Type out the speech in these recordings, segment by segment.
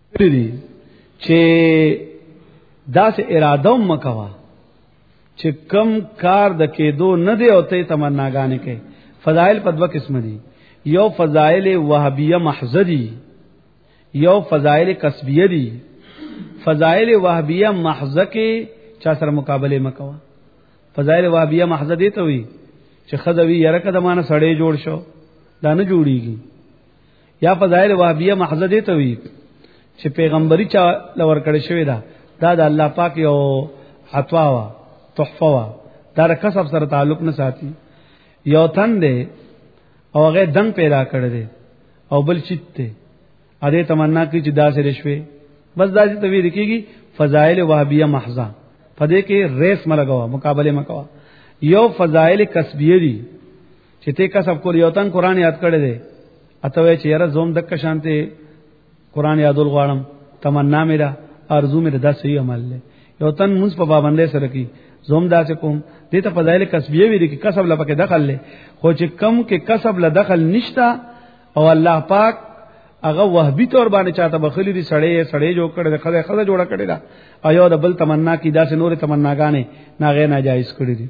دي چې داسې اراده مکوا چې کم کار د کېدو نه دی او ته تمناګانې کوي. فضائل په دوه قسم دي، یو فضائل وهابیه محض دي، یو فضائل کسبیه دي. فضائل وهابیه محض کې چا سره مقابله مکوا. فضائل وهابیه محض دي ته وي چې خدوی یره کده مانه سړې جوړ شو دا نه جوړیږي. یا فضائل وهابیه محض دي ته وي چې پیغمبري چا لور کړی شوی دا د الله پاک یو عطا وا تحفه وا دا کسب سره تعلق نه ساتي. یو تن دی او هغه دنګ پیدا کړی دی او بل چیت دی ا دې تمنا کوي چې دا سره شوي بس دا چې توی لیکيږي فضائل وهابیه محضه پدې کې ریس ملګوا مقابله مکوا. یو فضائل کسبیه دي چې ته کسب کول. یو تن قران یاد کړی دی اته چې یاره زوم دک شانته قران یادول غواړم تمنا میرا ارزو میرا دا صحیح عمل له. یو تن موږ په پابندۍ سره کی زوم دا څه کوم دې ته فضائل کسبیه وی دي چې کسب لپاره دخل له خو چې کم کې کسب له دخل نشتا او الله پاک هغه وهبي تور باندې چاته بخلی دي سړې جوړ کړي خزه جوړه کړي دا ایو د بل تمنا کی دا سه نور تمناګانې ناغه ناجایز کړي دي.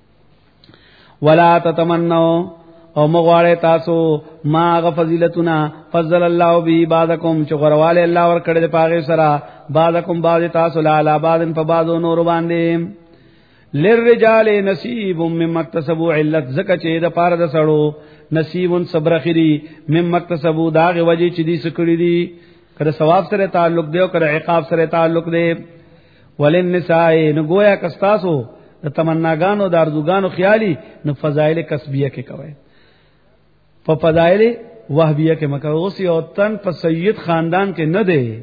ولا تتمنوا او مغواړی تاسو ما غ فضیلتنا فضل الله به بعضکم چې غرواله الله ور کړی د پاغه سره بعضکم بعض تاسو لا لا بعضن په بعضو نور باندې. للرجال نصیب مما اکتسبوا علت زکه چې د پاره د سړو نصیب صبر خری مما اکتسبوا داغه وجه چې دي سکړي دي کله ثواب سره تعلق دی او کله عقاب سره تعلق دی. وللنساء نو گویا کستاسو د تمناګانو د ارزوګانو خیالي نو فضائل کسبیه کې کوي په فضائل وهبیه کې مکه. اوس یو تن په سید خاندان کې نه دی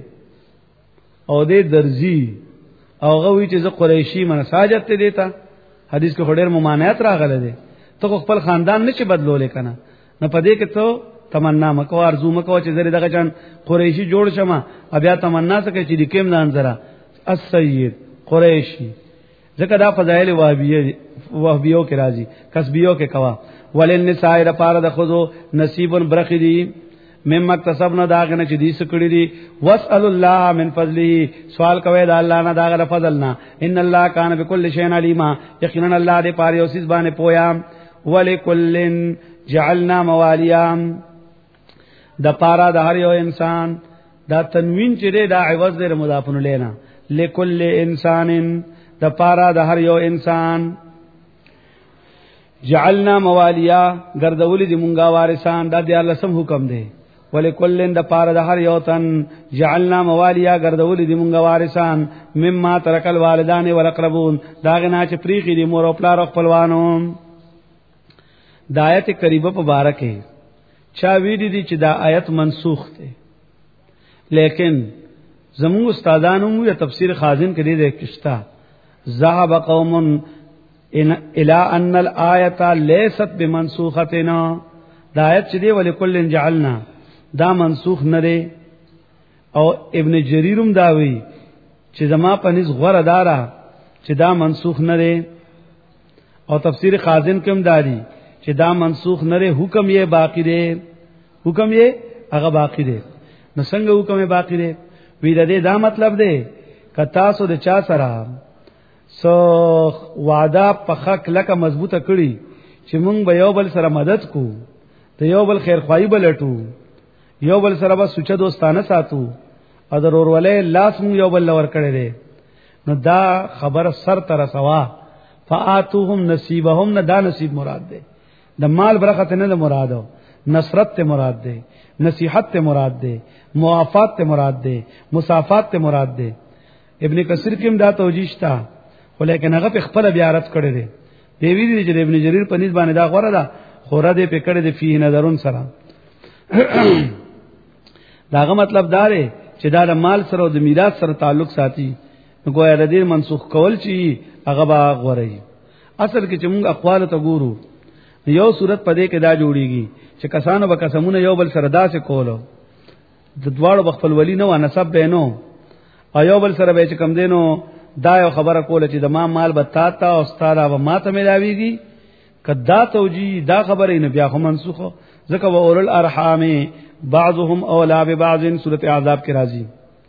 او دې درزي او غوي چې ز قریشی منساجت ته دیتا حدیث کې خډیر ممانعت راغله دي ته خپل خاندان نشي بدلولې کنه نه پدې کې ته تمنا مکو ارزو مکو چې زری دغه چن قریشی جوړ شمه بیا تمنا څه کې چې د کېم ځان زرا السید قریشی ځکه دا فضائل وهبیو کې راځي کسبیو کې کوا. وللنساء رپاره د خذو نصیبن برخدي مما اکتسبنا داغنه چې دې سکړي دي. واسال الله من فضله سوال کوي دا الله نه داغه فضلنا. ان الله کان بكل شیء علیما یقینا الله دې پاره اوسې باندې پویا. ولکل جعلنا موالیا د پاره د هر یو انسان دا تنوین چې دا عوض دې مضافن لینا لکل انسان د پاره د هر یو انسان جعلنا موالیا ګرځول دي مونږه وارثان دا د الله سم حکم دی. ولکلن د پاره د هر یو تن جعلنا موالیا ګرځول دي مونږه وارثان مما ترکل والدان والاقربون داغه نه چې پریخي دي مور او پلار خپلوانو. د آیت قریبه په باره کې چا ویډی دي چې دا آیت منسوخ ده لیکن زموږ استادانو مو تفسیر خازن کې دي کښتا ذهب قوم الى ان الايه ليست بمنسوختنا. دا آیت چې دی ولکل جعلنا دا منسوخ نه دی او ابن جریرم دا وی چې زما پنځ غره دارا چې دا منسوخ نه دی او تفسیر خازن کوم داري چې دا منسوخ نه دی حکم یې باقی دی حکم یې هغه باقی دی. نو څنګه حکم یې باقی دی وی دا مطلب دی کتا سو د چا سره سو وعده په حق لکه مضبوطه کړي چې مونږ به یو بل سره مدد کو ته یو بل خیر خوای بلټو یو بل سره به سوچ دوستانه ساتو او ضرور ولې لاس مونږ یو بل لور کړي دي. نو دا خبر سر تر سوا فاتوهم نصیبهم نه دا نصیب مراد ده د مال برکت نه مراد نصرت ته مراد ده نصیحت ته مراد ده موافات ته مراد ده مصافات ته مراد ده. ابن کثیر کوم دا توجیه تا ولیکن هغه په خپل بیا رد کړی دی. دی ویلي چې ابن جریر په نسبت باندې دا غوړه ده خوره دې په کړی دی فيه نظرون سره. داغه مطلب دا دی چې دا د مال سره او د میراث سره تعلق ساتي نو ګویا د دې منسوخ کول چې هغه با غوړی. اصل کې چې موږ اقوال ته ګورو یو صورت پدې کې دا جوړیږي چې کسانو به قسمونه یو بل سره داسې کولو د دواړو بخپل ولی نه و نسب بینو ایو بل سره به چې کم دینو دا یو خبره کوله چې د ما مال به تا او استاد او ما ته ملاويږي کدا توجی دا خبره نه بیا خو منسوخه ځکه و اورل ارحام بعضهم اولا ببعض سورۃ اعذاب کې راځي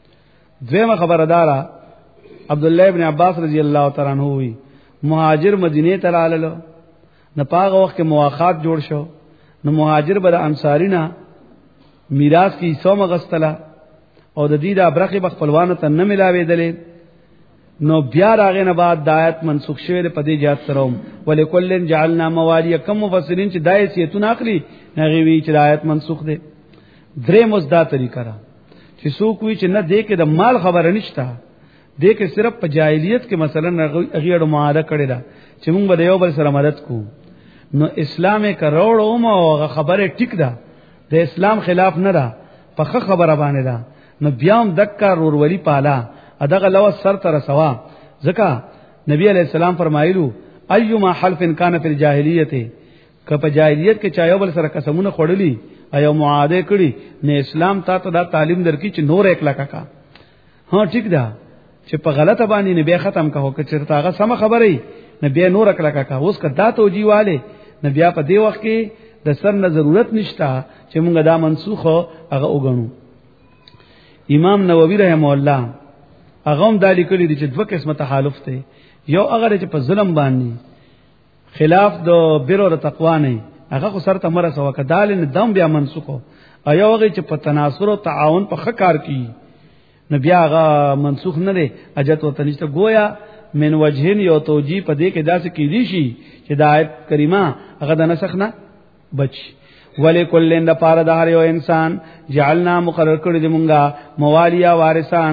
دویمه خبردارا عبد الله ابن عباس رضی الله تعالی عنہ وی مهاجر مدینه ته راللو نه پاغه وخت کې مواخات جوړ شو نو مهاجر بر انصارینا میراث کی حصہ مغستلا او د دې د ابرخه بخپلوانو ته نه ملاوي نو بیا راغې نه بعد دایت منسوخ شوه په دې جهات سره ولکلن جعلنا موالی کم مفسرین چې دایتونه اخلي هغه وی چې دایت منسوخ دي درې مزدا طریقه را چې څوک وی چې نه دې کې د مال خبره نشته دې کې صرف په جاهلیت کې مثلا هغه معاهده کړی دا چې موږ به یو بل سره مدد کوو نو اسلام کروڑو مو خبره ټیک ده د اسلام خلاف نه ده په خبره باندې ده نو بیا هم دکا ورورولي پالا ادغه لو سر تر سوا ځکه نبی علیہ السلام فرمایلو ايما حلف کان فی الجاهلیت که په جاهلیت کې چا یو بل سره قسمونه خړلی ایو معاهده کړي نه اسلام ته دا تعلیم درکې چې نور 1 لک کا ها ټیک ده چې په غلطه باندې نه به ختم کاوه چې چرته هغه سم خبره نه به نور 1 لک کا اوس کدا توجیواله نه بیا په دې وخت کې د سر نه ضرورت نشته چې مونږ دا منسوخ هغه وګڼو امام نووي رحم الله هغه هم دالی کړی چې دوه قسمه تحالف ته یو هغه چې په ظلم باندې خلاف د بیر او تقوا نه هغه خو سره تمره سو کدال نه دم بیا منسوخ او یو هغه چې په تناصر او تعاون په خکار کی نه بیا هغه منسوخ نه دی اجت او تنشته گویا من وجهن یو توجی په دې کې داسې کې دي شي چې د آیت کریمه هغه د نسخ نه بچ ولکلن د پاره د هر یو انسان جعلنا مقرر کړی دی مونږه موالیا وارثان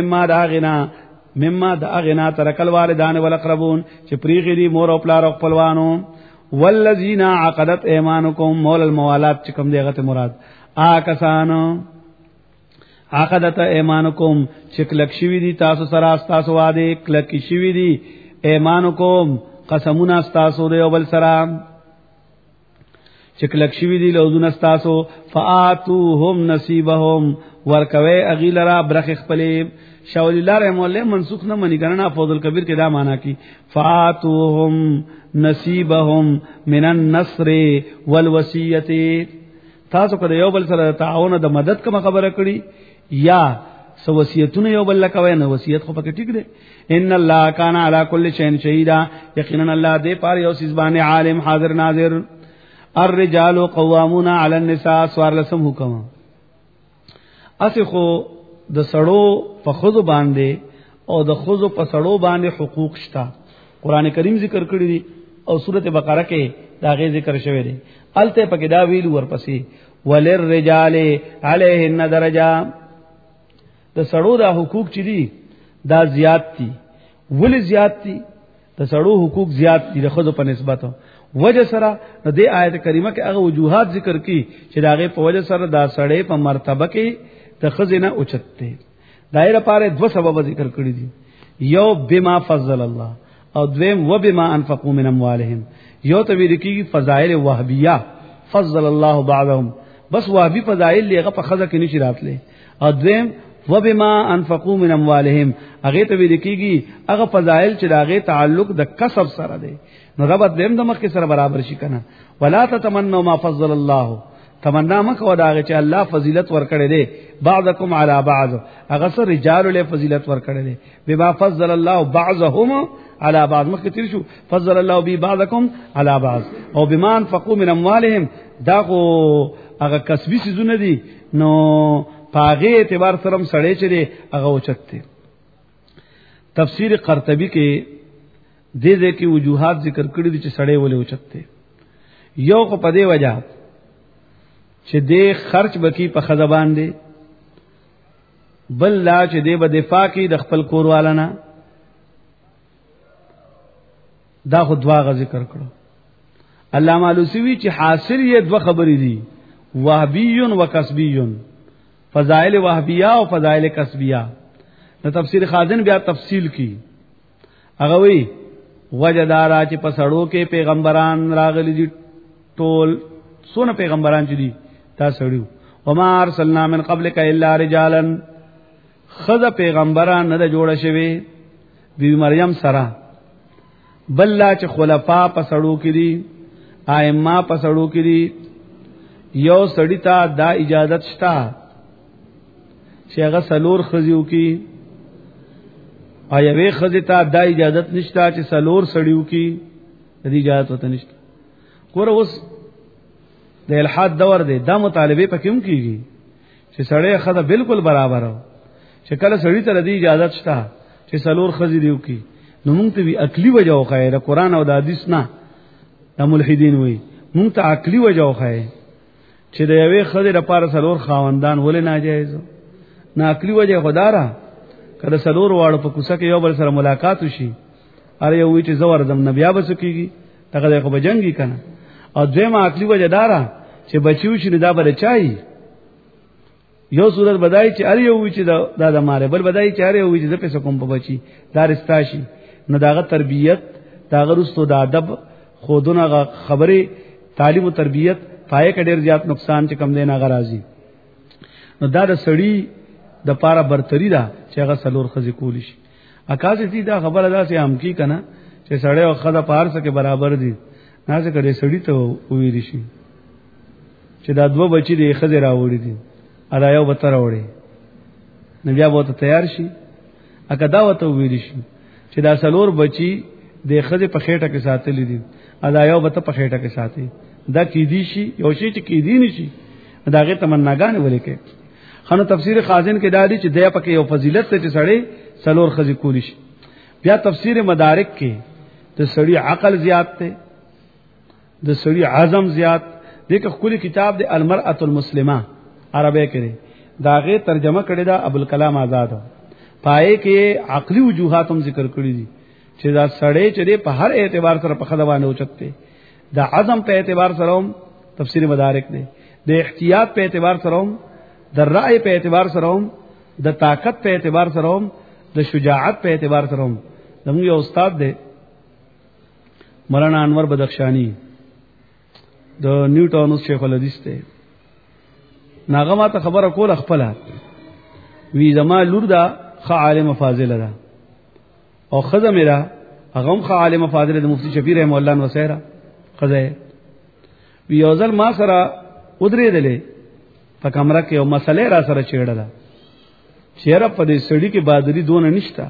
مما دا غنا ترکل والدان والاقربون چې پریغي دي مور او پلار او خپلوانو والذین عقدت ایمانکم مول الموالات چې کوم دیغه مراد آکسانو عقدت ایمانکم چې کلک شوی دي تاسو سره تاسو واده کلک شوی دي ایمانکم قسمونه تاسو دی او بل سره چې کلک شوی دي لوزونه تاسو فاتوهم نصیبهم ورکوي اغیلرا برخ خپلې شاول الله رحم الله منسوخ نه منی کرنا فوزل کبیر کې دا معنا کی فاتوهم نصیبهم من النصر والوصیه تاسو کله یو بل سره تعاون د مدد کوم خبره کړي یا سو وصیتونه یو بل کوي نه وصیت خو پکې ټیک دی ان الله کان علی کل شیء شهیدا یقینا الله دې پاره یو سیز باندې عالم حاضر ناظر الرجال قوامون علی النساء سوار لسم حکم اسخو د سړو په خذو باندې او د خذو په سړو باندې حقوق شته قران کریم ذکر کړی دی او سورته بقره کې دا غي ذکر شوی دی الته پکې دا ویل ورپسې وللرجال علیهن درجه د سړو دا حقوق چي دي دا زیات دي ول زیات دي د سړو حقوق زیات دي د خذو په نسبت وجه سره د دې آیت کریمه کې هغه وجوهات ذکر کی چې داغه په وجه سره دا سړې په مرتبه کې د خزینه اوچته دایره پاره دو سبب ذکر کړی دي یو بما فضل الله او دویم وبما انفقوا من اموالهم یو ته ویل کیږي فضائل وهبیه فضل الله بعضهم بس وهبی فضائل لغه په خزه کې نشی راتله او دویم وبما انفقوا من اموالهم هغه ته ویل کیږي هغه فضائل چې داغه تعلق د کسب سره دی نو رب دیم د مخ کې سره برابر شي کنه ولا تتمنوا ما فضل الله تمنا مکو داغه چې الله فضیلت ورکړي دي بعضکم علی بعض هغه سره رجال له فضیلت ورکړي دي بما فضل الله بعضهم علی بعض مخ تیر شو فضل الله بی بعضکم علی بعض او بما انفقوا من اموالهم داغه هغه کسبی سيزونه دي نو پاغه اعتبار سره سړی چي هغه اوچته تفسیر قرطبی کې دې کې وجوهات ذکر کړی دي چې سړی ولې اوچته یو کو پدې وجہ چې دې خرج بکی په خزبان دي بل لا چې دې به دفاع کې د خپل کوروالانه دا خو دوا غ ذکر کړو علامه علوسی چې حاصل یې دوه خبرې دي وهبی و کسبی فضائل وهبیه او فضائل کسبیه نو تفسیر خازن بیا تفصیل کی هغه وی وجدارا چې په سړو کې پیغمبران راغلي دي ټول سونه پیغمبران چې دي تا سړیو وما ارسلنا من قبلک الا رجالا خذ پیغمبران نه جوړ شوی بی مریم سره بل لا چې خلفا په سړو کې دي ائمه په سړو کې دي یو سړی ته دا اجازت شته چې هغه سلور خزیو کی آیا وی خزی ته دا اجازت نشته چې سلور سړیو کی د اجازت وته نشته. ګوره اوس د الحاد دور دی، دا مطالبه پکې هم کیږي چې سړی خزه بالکل برابر او چې کله سړی ته د اجازت شته چې سلور خزی دیو کی، نو مونږ ته وی عقلی وجه او خیر قرآن او د حدیث نه د ملحدین وی مونږ ته عقلی وجه او خیر چې د یوې خزې لپاره سلور خاوندان ولې ناجایز نه عقلی وجه خدارا کله سلور واړو په کوڅه کې یو بل سره ملاقات وشي اره یو وی چې زور زم نبیا بس کیږي دغه خو بجنګي کنه. او دویمه عقلی وجه دارا چې بچیو شي دا بل چای یو صورت بدای چې اره یو وی چې دا د ماره بل بدای چې اره یو وی چې د پیسې کوم په بچي دارستاشي نو داغه تربیت داغه رستو د ادب خودونه خبره تعلیم او تربیت پای کې ډیر زیات نقصان چې کم دی نه غراضي. نو دا د سړی د پاره برتری دا چې هغه سلور خزي کولی شي. اکاسه دي دا خبره ده چې هم کی کنه چې سړی او خزه پار سره برابر دي نه څه کړي سړی ته وویل شي چې دا دوه بچی دی خزه راوړي دي ادا یو به تر وړي نو بیا به ته تیار شي. اګه دا وته وویل شي چې دا سلور بچی د خزه په خېټه کې ساتلې دي ادا یو به ته په خېټه کې ساتي دا کی دی شي یو شی چې کی دی نشي دا غي تمناګان ولې کې. خنو تفسیر خازن کې دادی چې دیا پکې یو فضیلت ته چې سړی سلور خزي کولی شي. بیا تفسیر مدارک کې د سړی عقل زیات ته د سړی عزم زیات دغه خپل کتاب د المرأة المسلمه عربی کې دا غي ترجمه کړی دا ابو الکلام آزاد پای کې عقلی وجوهات هم ذکر کړی دي چې دا سړی چې په هر اعتبار سره په خدوانه اوچته دا عزم په اعتبار سره هم تفسیر مدارک دی، د احتیاط په اعتبار سره هم، د رأی په اعتبار سره هم، د طاقت په اعتبار سره هم، د شجاعت په اعتبار سره هم. زموږ یو استاد دی مولانا انور بدخشانی د نیو ټاون شیخ الحدیث ته ناغه ما ته خبره کول خپل وی زما لور دا خ عالم فاضل ده او خزه میرا هغه خ عالم فاضل د مفتی شفیع رحم الله وسیرا خزه وی یوزل ما سره ودرې دلې په کمره کې یو مسله را سره چېړله چیرې په دې سړی کې بادری دون نشتا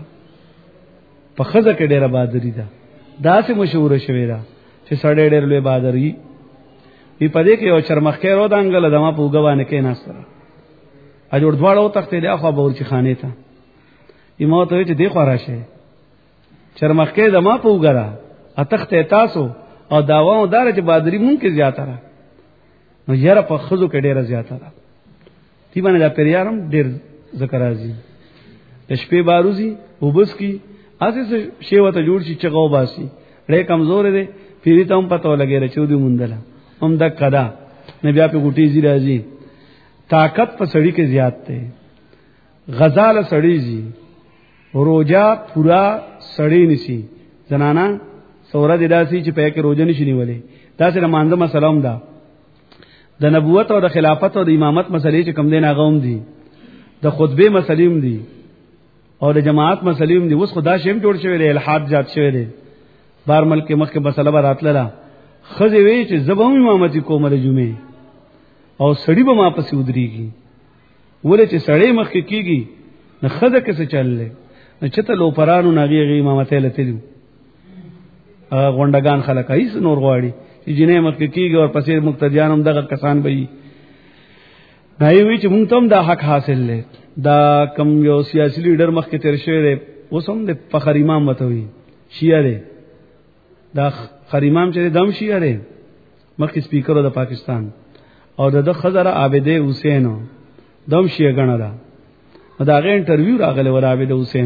په خزه کې ډېره بادری ده دا سه مشهور شوی ده چې سړی ډېر لوی بادری په پدې کې یو چرمخکې رو دانګل دما په وګوانه کې ناستره اجور دواړو تختې د اخوا بورچی خانه ته ایمو ته چې دی خو راشه چرمخکې دما په وګرا اتخته تاسو او داوو دار چې بادری مونږ کې زیاته را نو یاره په خزو کې ډېره زیاته را تی باندې دا پریارم ډېر ذکر راځي شپې باروزی وبس کی اساس شیوته جوړ شي چغو باسي ډېر کمزور دی پیری ته هم پته لګی رچو دی مونډله هم د کدا نبي په ګټي زی راځي طاقت په سړی کې زیات دی غزال سړی زی روجا پورا سړی نسی زنانا سوره د داسي چې په کې روزه نشي نیولې دا سره مانځه مسالم ده د نبوت او د خلافت او د امامت مسلې چې کم دین هغه هم دي د خطبه مسلیم دي او د جماعت مسلیم دي. اوس خدا شیم جوړ شوی دی الحاد ذات شوی دی بار ملک مخ کې مسله براتله خزه وی چې زبهم امامتي کومه د جمعه او سړی به ما پسې ودرېږي ولې چې سړی مخ کې کیږي نه خزه کې څه چللې نه چته لو پرانو ناغي امامته لته دي غونډگان خلک ایس نور غواړي چې جنې مخ کې کیږي او پسې مقتدیان هم دغه کسان به وي نه وی چې مونږ تم دا حق حاصل لې دا کم یو سیاسي لیډر مخ کې تیر شوی دی اوس هم د فخر امام وتوي شیعه دی دا خر امام چې دم شیعه دی مخکې سپیکر د پاکستان او د خزر عابده حسین دم شیعه غنه دا دا غي انټرویو راغله ور عابده حسین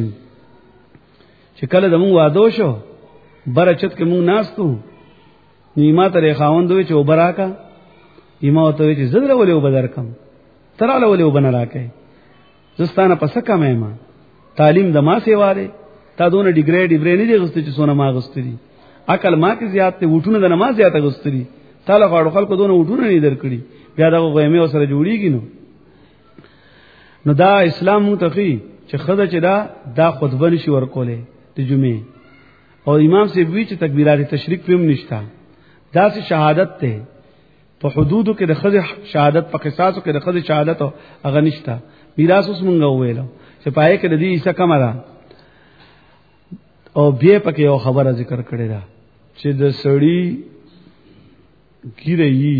چې کله دمو وادو شو برچت کې مونږ ناستو نیمه ترې خاوندوي چې وبراکا ایمه ته چې زړه ولې وبدر کم تراله ولې وبنه راکې زستانه پسکه مې ما تعلیم د ما سیوا دی تا دونه ډیګری نه دی غوستې چې سونه ما غوستې دي عقل ما کې زیات ته وټونه د نماز زیاته غوستې دي تعالی غاړو خلکو دونه وټونه نه درکړي بیا دا غوېمه سره جوړیږي نو دا اسلام متخي چې خدای چې دا خطبه نشي ورکولې د جمعې او امام سی وی چې تکبیرات تشریک پم نشتا دا سي شهادت ته په حدودو کې د خزه شهادت په قصاصو کې د خزه شهادت هغه نشتا میراث اوس مونږ ویلو چې پای کې د دې حصہ کم ده او بیا پکې یو خبره ذکر کړې ده چې د سړی ګیره یي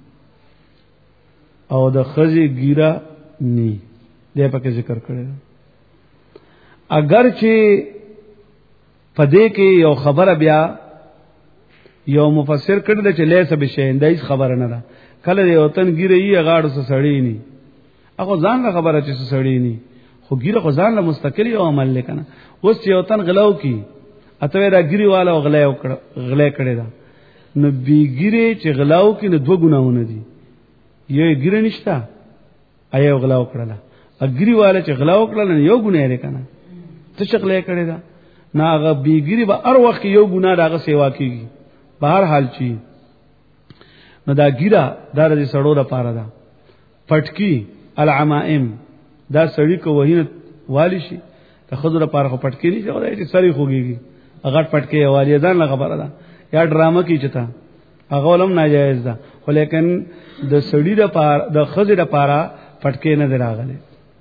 او د خزي ګیره ني دې پکې ذکر کړې ده. اگر چې پدې کې یو خبره بیا یو مفسر کړل چې لیسه بشین دای خبره نه ده کله یو تن ګیره یي غاړو سره سړی ني هغه ځان له خبره چې سړی ني خو ګیره خو ځان له مستقلی یو عمل لیکنه اوس یو تن غلو کی اته دا ګیری والا غلې کړي دا نو بي ګیره چې غلاو کې نو دوه ګناونه دي یو ګیره نشتا ايو غلاو کړل اګری والا چې غلاو کړل نو یو ګناه لري کنه ته شغلې کړي دا ناغه بي ګیری به هر وخت یو ګناه داغه سیوا کیږي بهر حال چی نو دا ګیره دا د سړو لپاره ده پټکی العمائم دا سړی کو وهینه والی شي ته خضر لپاره خو پټکی نه جوړای چې سړی خوږي اگر پټکی والیدان لا خبره ده یا ډرامه کی چتا هغه ولم ناجایز ده خو لیکن د سړی لپاره د خضر لپاره پټکی نه دراغله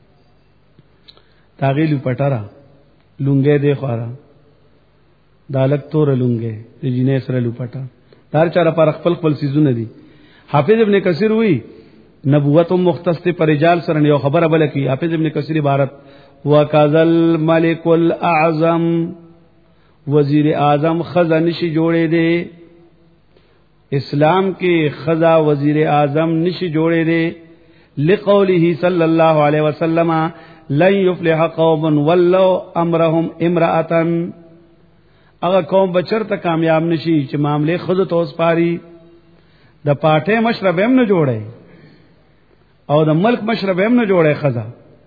تاغیل پټرا لونګې دی خورا دالک تور لونګې د جنې سره لوپټا دار چا لپاره خپل خپل سيزونه دي. حافظ ابن کثیر وی نبوت مختص پر رجال سره یو خبره بل کی حافظ ابن کثیر عبارت وکذل ملک الاعظم وزیر اعظم خزا نشي جوړې دي اسلام کې خزا وزیر اعظم نشي جوړې دي لقوله صلی الله علیه وسلم لن يفلح قوم ولوا امرهم امراه اگر قوم بچرته کامیاب نشي چې معاملې خود توس پاري د پاټه مشرب هم نه جوړي او د ملک مشرب هم نه جوړي خزا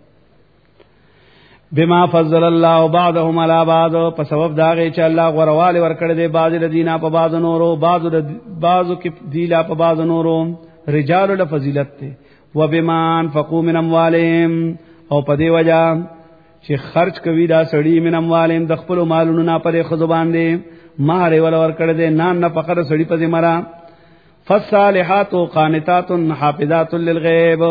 بما فضل الله بعضهم على بعض په سبب داغه چې الله غرواله ورکړي دي بعض الذين په بعض نورو بعضو کې دیلا په بعض نورو رجال له فضیلت ته وبما انفقوا من اموالهم او په دی وجہ چې خرج کوي دا سړی من اموالهم د خپل مالونو نه پرې خزو باندې مہر ول ورکړي دي نه فقر سړی په زمرا فالصالحات قانتات حافظات للغیب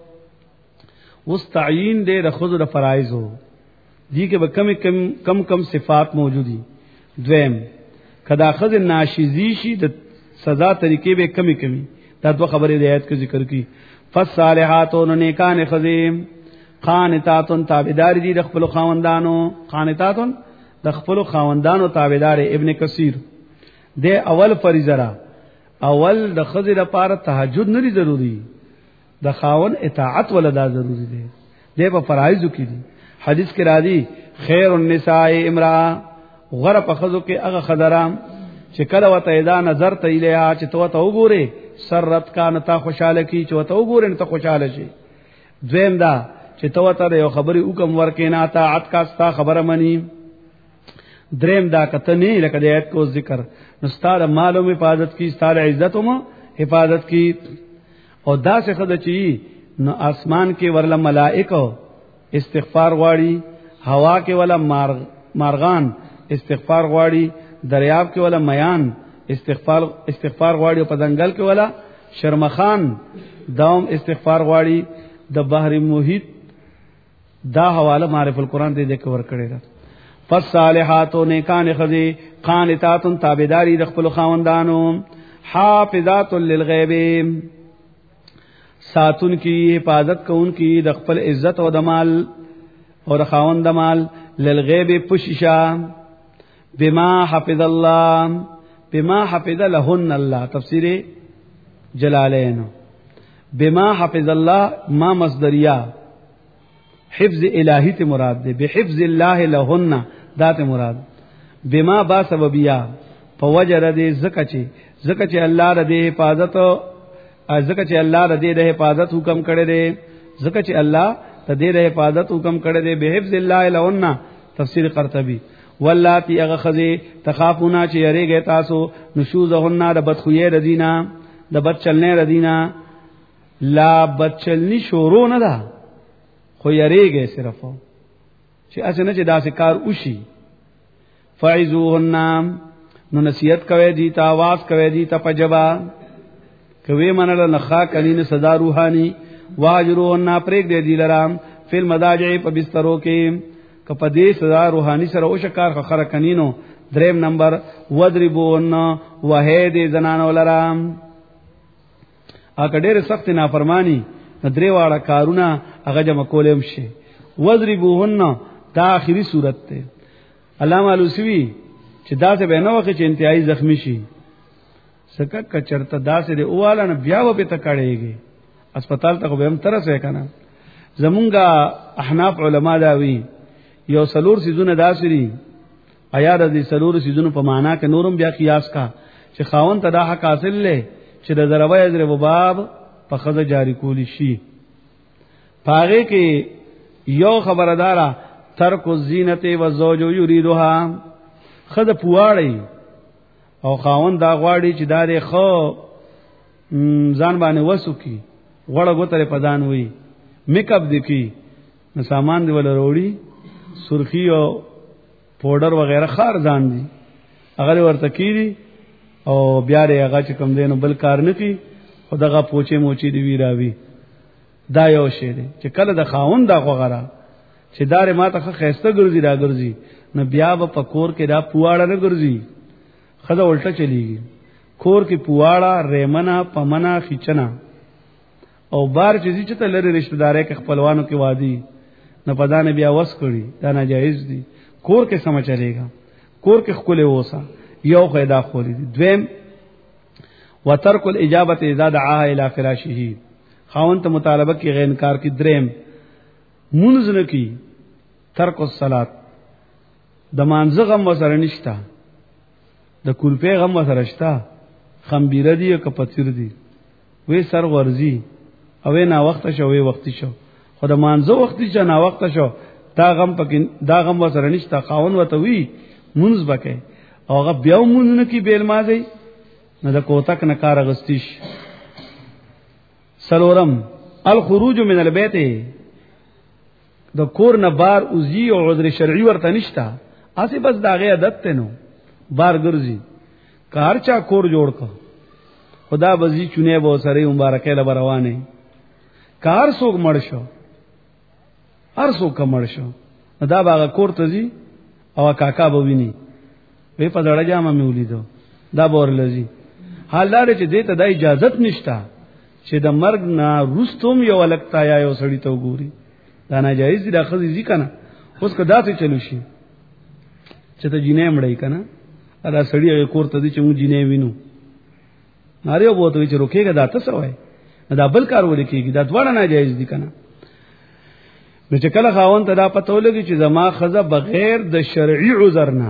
مستعین دے د خود د فرایض ہو دی کې به کم صفات موجودی دویم کدا خذ ناشیزی شي د سزا طریقې به کمی دا دوه خبرې د آیت کې ذکر کی فالصالحات نیکان خذیم قانتات تابعدار دي د خپل خاوندانو قانتات د خپل خاوندانو تابعدار ابن کثیر د اول فریضه را اول د خذ لپاره تهجد نه ضروری د خاون اطاعت ولدا ضروری دی د په فرایض کې دي حدیث کې راځي خیر النساء امراه غره په خذو کې هغه خدرام چې کله وته اذا نظر ته الیا چې تو ته وګوره سرت کان ته خوشاله کی چې ته وګوره ته خوشاله شي دویم دا چې تو ته یو خبري حکم ورکې نه اطاعت کا ستا خبره منی دریم دا کته نه لکه د آیت کو ذکر نو ستاره مالو حفاظت کی ستاره عزتوم حفاظت کی او دا څه خدای چی نو اسمان کې ورله ملائکه استغفار غواړي هوا کې ولا مارغان استغفار غواړي دریاب کې ولا میان استغفار غواړي په ځنګل کې ولا شرمخان دوم استغفار غواړي د بحر محیط دا حواله معرفت القرآن دې ذکر ور کړی دا فالصالحات نیکان خذی قانتات تابعداري د خپل خاوندانو حافظات للغیب ساتون کی حفاظت کون کی د خپل عزت او د مال او د خاوند د مال للغیب پششا بما حفظ الله بما حفظ لهن الله تفسیر جلالین بما حفظ الله ما مصدریه حفظ الہی ته مراد ده بحفظ الله لهن ذات مراد بما با سببیا فوجر دې زکه چې الله ردی حفاظت ځکه چې الله ردی د حفاظت حکم کړی دی ځکه چې الله ردی د حفاظت حکم کړی دی بحفظ الله لهن تفسیر قرطبی واللاتی اغخذی تخافونا چې یریږي تاسو نشوزهن د بدخویی ردینا د بد چلنې ردینا لا بد چلنی شورو نه ده خو یریږي صرف چې اسنه چې داسې کار وشي فعذوهن نو نصیحت کوي دي تا आवाज کوي دي ته پجبا کوي منل نخا کلین صدا روحانی واجروهن پرېګ دې دي لرام فل مداجع په بسترو کې کپدې سزا روحاني سره او شکار خخره کنینو. دریم نمبر وضربون وهید زنانو لرام اګه ډېر سخت نافرمانی درې واړه کارونه هغه جمع کولم شي. وضربوهن دا اخیری صورت ته علامه علوسوی چې دا ته به نو وخت چې انتهایی زخمی شي سکه کچرته داسې دی اواله نه بیا و به تکړېږي هسپتال ته به هم ترسه کنه. زمونږه احناف علما دا وی یو سلور سيزونه داسري ایا د دې سلور سيزونو په معنا کې نورم بیا قیاس کا چې خاون ته دا حق حاصل لې چې د ضربه ضرب باب په خزه جاری کولی شي. پاره کې یو خبردارا ترک الزینت و زوج یریدها خزه پواړی او خاون دا غواړي چې دا لري خو ځان باندې وسو کی غړ غوتره پدان وي میک اپ دکی نو سامان دی ول وروړي سرخی او پاوډر وغیرہ خار ځان دي اگر ورته کیږي او بیا یې هغه چې کم دینو بل کار نه کی خدغه پوچې موچې دی وی راوي. دا یو شی دی چې کله د خاوند دا غوغره چې دار ماته خسته ګرځي دا ګرځي نو بیا په پکور کې دا پواړه نه ګرځي خزه الټه چلیږي. کور کې پواړه ریمنا پمنا خچنا او بار چیزی چې ته لری رشتہ داري کې خپلوانو کې وادي نه پدانه بیا وس کړی دا ناجایز دي. کور کې سم چلےګا کور کې خپل ووسا یو قاعده خوري دي. دویم وترک الاجابه اذا دعاها الى فراشه خاوند ته مطالبه کې غیر انکار کی. دریم منځ نه کی ترک الصلات د مانځه غم وسره نشتا د کولپې غم وسره شتا خمبيره دي او کپتیر دي وې سر ورزي او نه وخت شو وې وخت شو خو د مانځه وخت چې نه وخت شو دا غم پکې دا غم وسره نشتا. خاون وته وی منځ بکې او هغه بیا مونږ نه کی بیل مازی نه د کوتک نه کار غستیش. سلورم الخروج من البيت د کور نه بار اوزی او عذر شرعي ورته نشتا اسی بس داغه عادت ته نو بار ګرځي کار چا کور جوړ کا خدا بزی چونه به سره مبارکه له روانه کار سوق مړ شو هر سوق مړ شو دا باغ کور ته زی او کاکا به ویني په پدړه جامه مې ولیدو دا بور لذي حال دا چې دې ته د اجازت نشتا چې د مرګ نه رستم یو الکتا یا یو سړی ته وګوري دا ناجایز دي. دا خزي زی کنه اوس کدا ته چلو شي چې ته جینې مړی کنه دا سړی کور ته دي چې موږ جینې وینو ناریو بوته چې روکېګا دا ته سوای دا بل کار ولیکيږي دا دواړه ناجایز دي کنه. نو چې کله خاوند ته دا پته ولګي چې زما خزه بغیر د شرعي عذر نه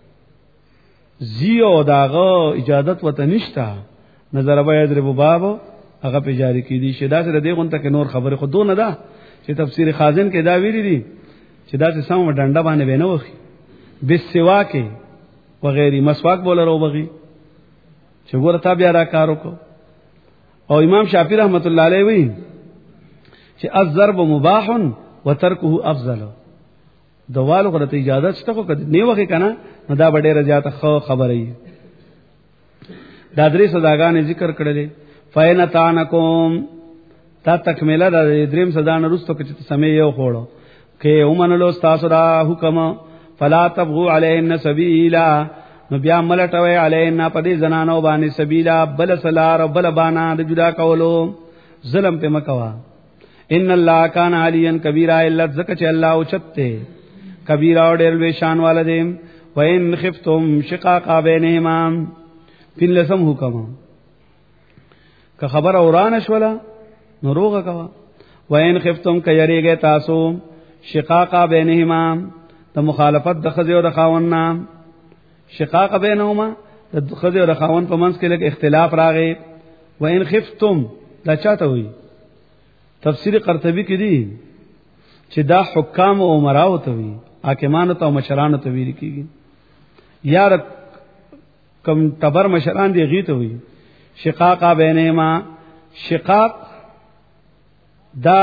زیو داغه اجازت وته نشتا نظر به درب باب هغه په جاری کې دي شدا سره دی غونته کې نور خبره خو دونه ده چې تفسیر خازن کې دا ویلي دي چې دا چې سم ډنډه باندې ونه وخی بسوا کې وغيري مسواک بوله رو بغي چې ورته بیا را کارو کو. او امام شافعي رحمت الله علیه وی چې الضرب مباح وترکه افضل دوالو غلطه اجازه شته کو کدی نه وخی کنه نو دا ډیره زیاته خبره ای. دا درې صداګانې ذکر کړلې فین تانکم تا تکمیله د دریم صدان رستو کې چې سمې یو خوړو کې اومنلو تاسو را حکم فلا تبغوا علیهن سبیلا نو بیا ملټوي علیهن پدې زنانو باندې سبیلا بل سلار بل بانا د جدا کولو ظلم په مکوا. ان الله کان علیا کبیرا الا ذک چې الله اوچته کبیرا او ډېر لوی شان والدیم. وَإِنْ خِفْتُمْ شِقَاقَ بَيْنِهِمَا پن لسم حکم که خبر اوران شولا نو روغه کوا. وَإِنْ خِفْتُمْ کَيَرِيگه تاسو شِقَاقَ بَيْنِهِمَا د مخالفت د خزي او د خاوند شقاق بینهما د خزي او د خاوند په منځ کې لږ اختلاف راغی. وَإِنْ خِفْتُمْ دا چاته وي تفسیر قرطبی کې دي چې دا حکام او امراو ته وي حاکمانو ته او مشرانو ته ویل کیږي. یار کم تبر مشران دی غیته وي شقاق بینهما شقاق دا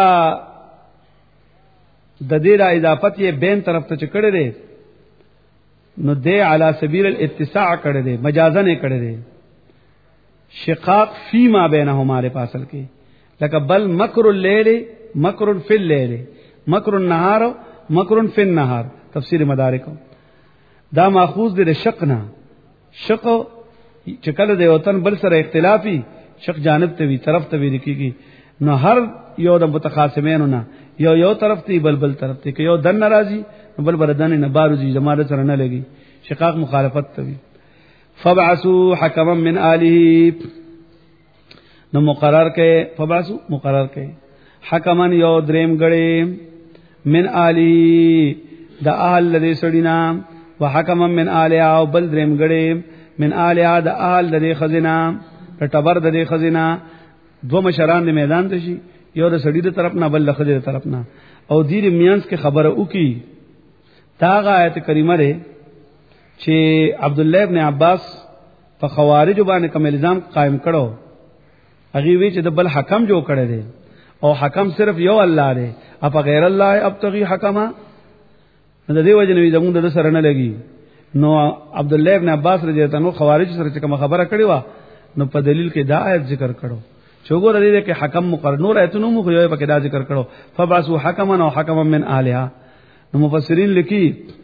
د دې را اضافت یې بین طرف ته چکړه دي نو دې علی سبیل الاتساع کړه دي مجازن کړه دي. شقاق فيما بینهما لري پاسل کې لکه بل مکر الليل مکر فی الليل مکر النهار مکر فی النهار تفسیر مدارک دا ماخوذ دی شق نه شق چې کله د وطن بل سره اختلافي شق جانب ته وی طرف ته وی لیکيږي نو هر یو د متخاصمینو نه یو طرف ته بل طرف ته یو دن ناراضي بل بردان نه باروزي جماعت سره نه لګي شقاق مخالفت ته وی فبعثوا حكما من آله نو مقرر کې فبعثوا مقرر کې حکمن یو دریم غړي من آله د اهل لدی سړینا وحکما من آله او بل دریم غړي من آله د اهل لدی خزینا ټبر د خزینا دو مشران د میدان ته شي یو د سړی د طرف نه بل د خزې د طرف نه او دیر میانس کې خبره وکي تاغه آیت کریمه ده چې عبد الله ابن عباس په خوارج باندې کوم الزام قائم کړو هغه وی چې د بل حکم جو کړی دی او حکم صرف یو الله دی اپ غیر الله ابتغي حکما د دې وجه نوې زموږ د سره نه لګي نو عبد الله ابن عباس رضی الله عنه خوارج سره کوم خبره کړی و نو په دلیل کې دا آیت ذکر کړو چوغور دې کې حکم مقرر نور ایتونو مو یو په کې دا ذکر کړو فبعثوا حکما او حکما من الها نو مفسرین لیکي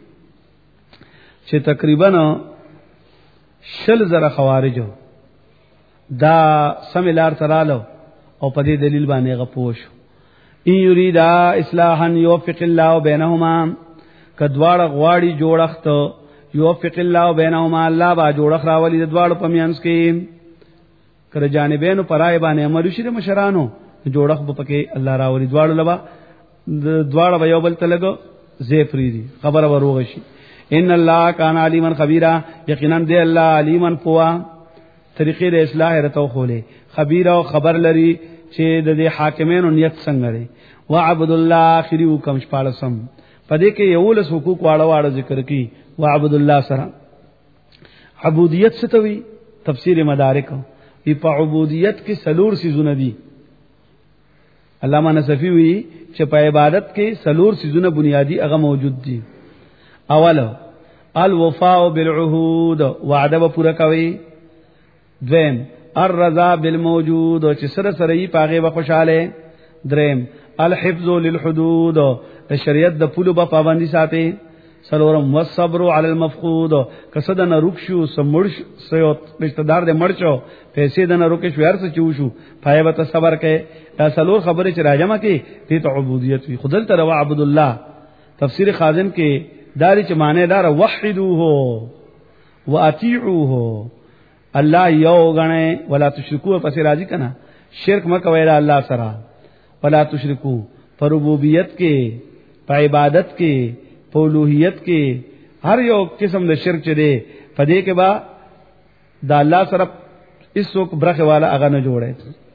چې تقریبا شل زره خوارجو دا سملار ترالو او په دې دلیل باندې غپوش ان یریدا اصلاحا یوفق الله بینهما کدواړه غواړي جوړخت یوفق الله بینهما الله با جوړخ راولي د دواړو په میانس کې کړه جانبینو پرای باندې امر شي د مشرانو جوړخ په پکې الله راولي دواړو لبا دواړه به یو بل تلګو زیفریدي خبره وروغ شي ان الله کان علیما خبیرا یقینا دی الله علیما پوا طریقې د اصلاح رته خولې خبیر او خبر لري چې د حاکمانو نیت څنګه لري وعبد الله اخری حکم شپالسم پدې کې یو له حقوق واړه ذکر کی وعبد الله سره عبودیت ستوي تفسیر مدارک په عبودیت کې سلور سيزونه دي علامہ نصفی وی چې په عبادت کې سلور سيزونه بنیادی هغه موجود دي اول الوفاء بالعهود وعده پورا کوي دویم الرضا بالموجود چې سره سره یې پاغه به خوشاله دریم الحفظ للحدود شریعت د پولو په پابندي ساتي سلورم والصبر على المفقود کسد نه رکشو سمړ سيو رشتہ دار دې مرچو پیسې د نه رکش ور څه چوشو پای به صبر کې دا سلور خبره چې راجمه کې دې ته عبودیت وي خدل تر عبد الله تفسیر خازن کې داری چې معنی دار وحدوه واطيعوه الله یو غنه ولا تشرکو پس راضی کنا شرک مکوئ الله سره ولا تشرکو پر ربوبیت کې په عبادت کې په الوهیت کې هر یو قسم د شرک چره پدې کې با د الله سره هیڅوک برخه والا هغه نه جوړه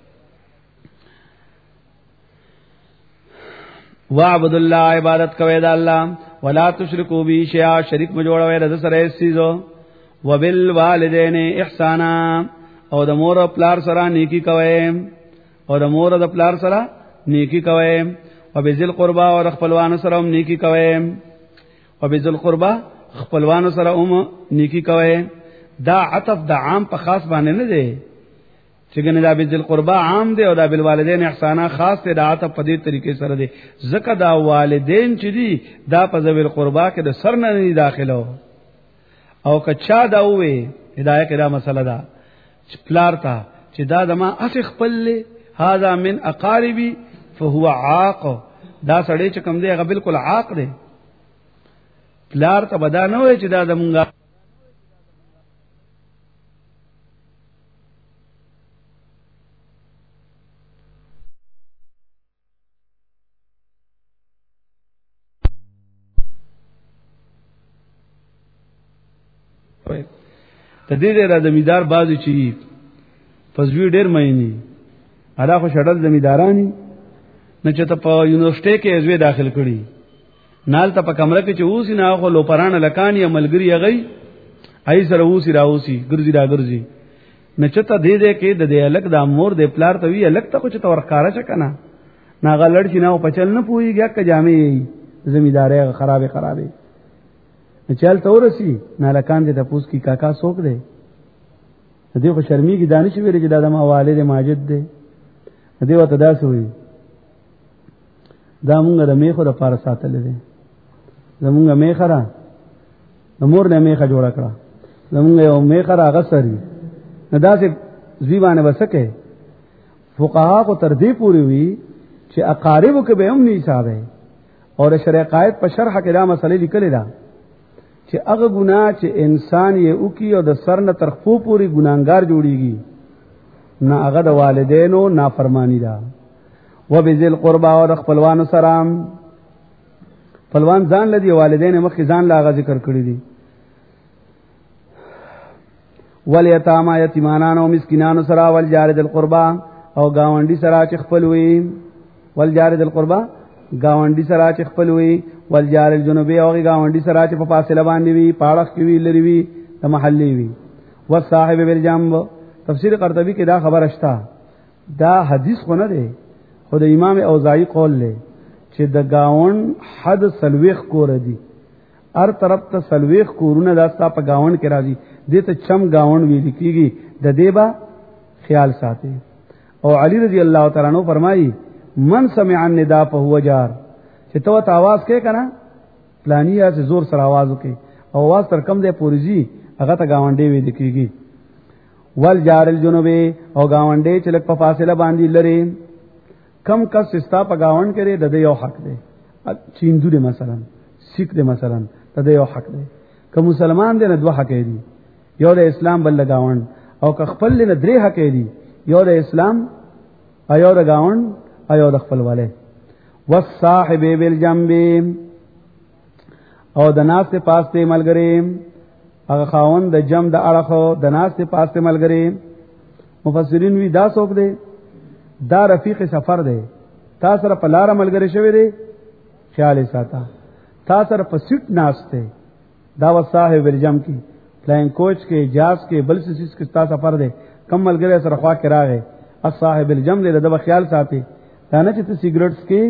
وعبد الله عبادت کوي د الله ولا تشرکو به شیئا شریک مجوړوي د سره سيزو وبالوالدین احسانا او د مور او پلار سره نیکی کوي او د مور او د پلار سره نیکی کوي وبذل قربا او خپلوان سره هم نیکی کوي وبذل قربا خپلوان سره هم نیکی کوي دا عطف د عام په خاص باندې نه دی چې ګنه دا بذل قربا عام دی او دا بالوالدین احسانا خاص دی دا عطف په دې طریقې سره دی ځکه دا والدین چې دي دا په ذل قربا کې د سر نه داخلو او کچا دا وې هدايه کې دا مسله ده چې پلار تا چې دا دما اس خپل هاذا من اقاربي فهو عاق دا سړی چې کوم دی هغه بالکل عاق دی پلار ته بدا نه وې چې دا زمونږه ته دې را زمیدار بازو چی پزوی ډیر مېنی ادا خو شړل زمیدارانی نه چې ته په یونیورسيټي کې ازوی داخل کړي نال ته په کمره کې چې اوسې نه خو لوپران لکانی عملګری غي ای سره اوسې راوسی ګرځي را ګرځي نه چې ته دې کې د دې الګ د امور د پلار ته وی الګ ته خو چې تور کارا چ کنه ناغه لړ چې نه په چل نه پويږي که جامې زمیداري خرابې چل تورسی نالکان دې تاسو کی کاکا سوک دے دې خو شرمی کی دانش ویل چې دا د والد ماجد دے دې وته داسوي دا مونږ د میخو د پاره ساتل دي زمونږ میخه را د مور نه میخه جوړ کړه زمونږ یو میخه را غسري نه داسې زیبانه وسکه فقها کو تر دې پوری وی چې اقارب کې به هم نه حساب ہے اور شرع قائد په شرح کې دا مسلې لیکل دا چې هغه ګناه چې انسان یې وکي او د سر نه تر خپو پوری ګناګار جوړیږي نه هغه د والدینو نافرمانی ده وبذل قربا او خپلوان سلام خپلوان ځان لدی والدین مخ ځان لا غ ذکر کړی دي والیتاما یتیمانان او مسکینان سره والجار ذل قربا او گاونډي سره چې خپلوي والجار ذل قربا گاونډي سره چې خپلوي والجار الجنوبي او گاونډي سره چې په فاصله باندې وي پاړخ کې وی لري وي د محلي وي والصاحب بالجنب تفسیر قرطبي کې دا خبر اشتا دا حدیث خو نه دی خو د امام اوزاعی قول له چې د گاون حد سلويخ کور دی هر طرف ته سلويخ کورونه داستا په گاون کې راځي دې ته چم گاون ویل کیږي د دې با خیال ساتي او علی رضی الله تعالی عنہ فرمایي من سمع النداء فهو جار چې تو ته आवाज کې کنه پلانیا سے زور سره आवाज وکي او आवाज تر کم دی پوریږي هغه ته گاونډي ویل کیږي والجار الجنوبي او گاونډي چې لک په فاصله باندې لري کم کس استا په گاون کې د یو حق دی چیندو دی مثلا سیک دی مثلا د یو حق دی که مسلمان دی نه دوه حق دی یو د اسلام بل گاون او که خپل نه درې حق دی یو د اسلام ایو د گاون ایو د خپل والے والصاحب بالجنب او د ناس ته پاسته ملګری هغه خاون د جم د اړخو د ناس ته پاسته ملګری مفسرین وی دا څوک دی دا رفیق سفر دی تا سره په لار ملګری شوی دی خیال ساته تا سره په سیټ ناشته دا وصاحب بالجم کی فلاین کوچ کې جاز کې بل سیس کې تا سفر دی کم ملګری سره خوا کې راغی اصحاب الجم دی د خیال ساتي دا نه چې ته سیګریټس کې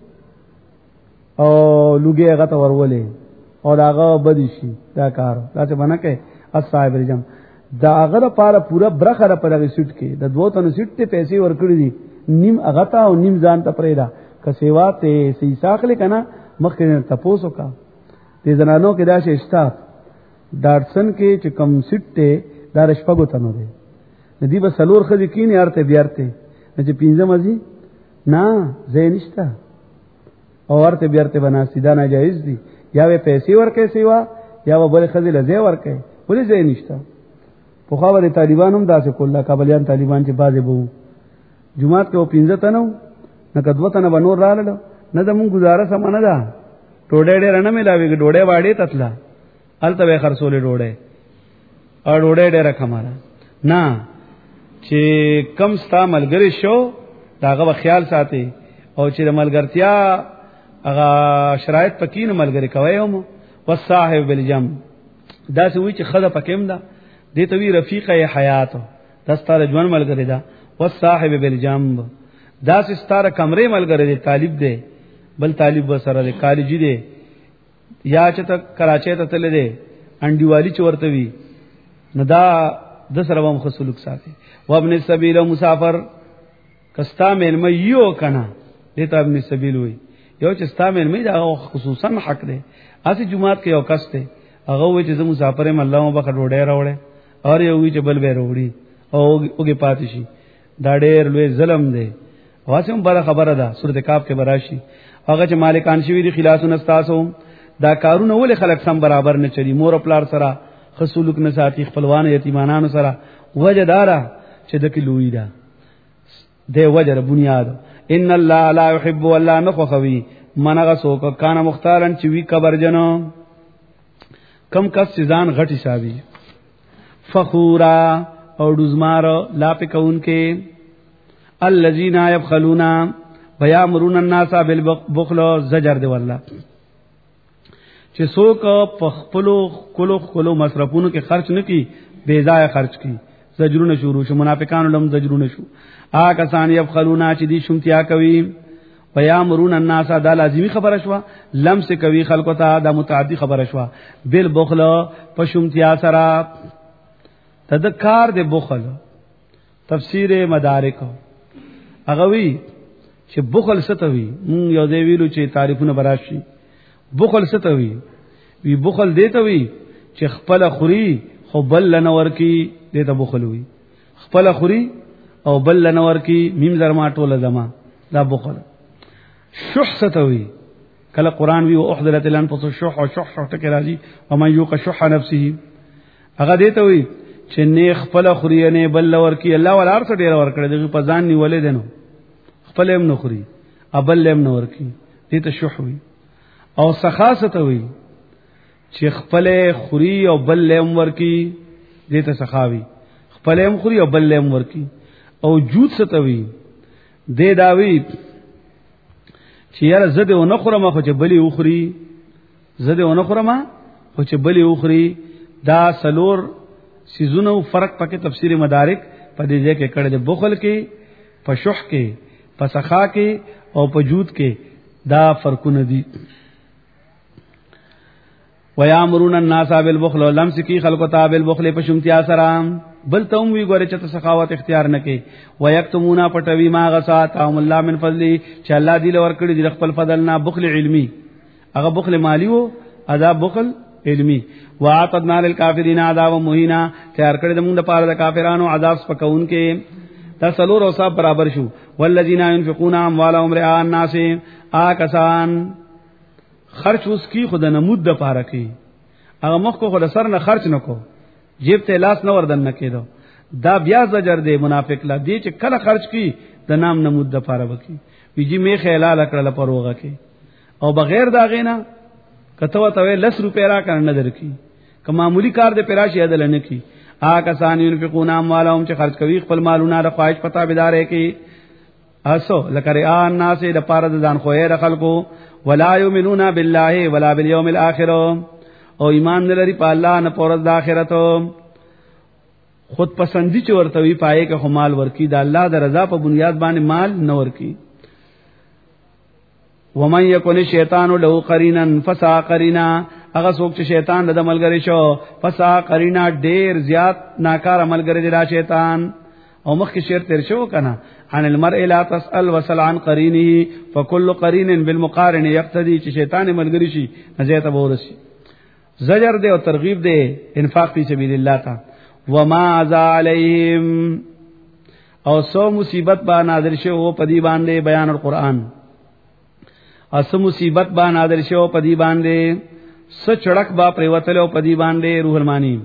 او لوګي هغه ته ورولې او هغه بدی شي دا کار دا څه باندې کې اصحاب الجم دا هغه لپاره پورا برخه را پرغه سیټ کې د دوه تنو سیټ ته پیسې ورکړي دي نیم هغه ته او نیم ځان ته پرېدا که سیوا ته سی ساخله کنه مخکې تاسو کا دې زنانو کې دا شي استا دارسن کې چې کم سیټ ته دا رشپګو تنو دي ندی به سلور خدي کینې ارته بیارته چې پینځه مزي نه زینشتا او ورته بیارته بنا سیدا ناجایز دي یا به پیسې ورکې سیوا یا به بل خدي لزه ورکې ولې زینشتا په خو باندې طالبان هم داسې کوله کابلیان طالبان چې بازه بو جمعات کې او پینځه تنو نه کدو تنه بنور رااله نه د مون گزاره سم نه ده ټوډه ډېر نه ملاوي ډوډه واړې تتلا الته به خرصولې ډوډه او ډوډه ډېر کماله نه چې کم ستا ملګری شو داغه خیال ساتي او چې د ملګرتیا هغه شرایط پکې نه ملګری کوي هم وصاحب بالجم دا څه وی چې خزه پکېم ده دې ته وی رفیقه حیات دستاره ژوند ملګری ده وصاحب بالجنب دا ستاره کمرې ملګری دی طالب دی بل طالب وسره دی کالجی دی یا چې ته کراچۍ ته تل دی انډیوالی چورته وی ندا د سره هم خصلوک ساتي و ابن السبيل مسافر کستا مېلمه یو کنه دې ته ابن السبيل وی یو چې ستا مېلمه دا خصوصا حق دی اسی جمعات کې یو کس دی هغه وی چې زه مسافر یم الله مبارک ډوډۍ راوړې اور یو وی چې بل به وروړي او اوګه پاتې شي دا ډېر لوی ظلم دی واسم بڑا خبره ده سورته کاف کې براشي هغه چې مالکان شوی دي خلاصون استاسو دا کارونه ول خلک سم برابر نه چلی مور خپل سره خصولک نه ساتي خپلوان یتیمانانو سره وجدارا چې د کلوې ده د وجر بنیاد ان الله لا يحب ولا نخوي منغه سوک کان مختارن چې وی قبر جنو کم کس ځان غټ حسابي فخورا او دزمار لا پکون کې الذين يبخلون ويامرون الناس بالبخل زجر دی والله چې څوک په خپلو مصرفونو کې خرج نکي بے ځای خرج کی زجرونه شروع شو منافقانو لم زجرونه شو کسان يبخلون چې دي شومتیا کوي ويامرون الناس دا لازمی خبره شو لمس کوي خلکو ته دا متعدی خبره شو بالبخل په شومتیا سره تذکر د بخل تفسیر مدارک اغوی چې بخل ستوي مونږ یو دی ویلو چې تعریفونه براشي بخل ستوي وی بخل دیته وی چې خپل خوري خو بل لنور کی دیته بخل وی خپل خوري او بل لنور کی میم زرما ټوله زما دا بخل شح ستوي کله قران وی او احضرت الانفس الشح او شح ټکی راځي او من یوق شح نفسه هغه دیته وی چې نه خپل خوري نه بل لور کی الله ولار څه ډیر ور کړی دغه په ځان نیولې دنو خپل هم نو خوري ابل هم نو ور کی دیته شح وی او سخاست وی چې خپل خوري او بل هم ور کی دیته سخاوي خپل هم خوري او بل هم ور کی او جود ستوي دې داوی چې یاره زده و نه خورم خو چې بلی وخوري زده و نه خورم خو چې بلی وخوري دا سلور سيزونو فرق پکې تفسیر مدارک په دې ځای کې کړه د بخل کې په شح کې په سخا کې او په جود کې دا فرقونه دي ويامرون الناس بالبخل ولمس کی خلق تاب بالبخل په شمتیا سره بل ته وی ګوره چې سخاوت اختیار نکي ويكتمونا پټوي ما غسات ام الله من فضل چې الله دې لور کړی د خپل فضل نه بخل علمی هغه بخل مالی وو عذاب بخل علمی واعتدنا للكافرين عذاب مهینا تیار کړی د موږ لپاره د کافرانو عذاب سپکون کې تسلور او صاحب برابر شو والذین ينفقون اموالهم رئاء الناس آکسان خرچ اوس کی خود نمود د پاره کی هغه مخ کو خود سر نه خرچ نکو جیب ته لاس نه وردن نکیدو دا بیا زجر دی منافق لا دی چې کله خرچ کی د نام نمود د پاره وکي ویجی می خیال کړل پروغه کی او بغیر دا غینا کته وته 10 روپے را کړه نظر کی که معمولی کار د پراشي عدل نه کی آکسان ينفقون اموالهم چې خرچ کوي خپل مالونه د خواهش پتا بيدارې کی اسو لکرئا الناس د پاره د ځان خوې خلکو ولا یؤمنون بالله ولا بالیوم الاخر او ایمان لري په الله نه پورز د آخرت خود پسندی چې ورته وی پائے که مال ورکی د الله د رضا په بنیاد باندې مال نه ورکی ومن یکن شیطان له قرینا فسا قرینا هغه څوک چې شیطان د ملګری شو فسا قرینا ډیر زیات ناکار ملګری دی شیطان او مخکې شعر تیر شو کنه عن المرء لا تسأل وسل عن قرينه فكل قرين بالمقارن يقتدي چې شیطان ملګری شي نزیته ورسی زجر دے او ترغیب دے انفاق فی سبیل اللہ تا وما ذا علیہم او سو مصیبت با نازل شو پدی باندې بیان القرآن اس مصیبت با نازل شو پدی باندې س چڑک با پریوتل او پدی باندې روح المانی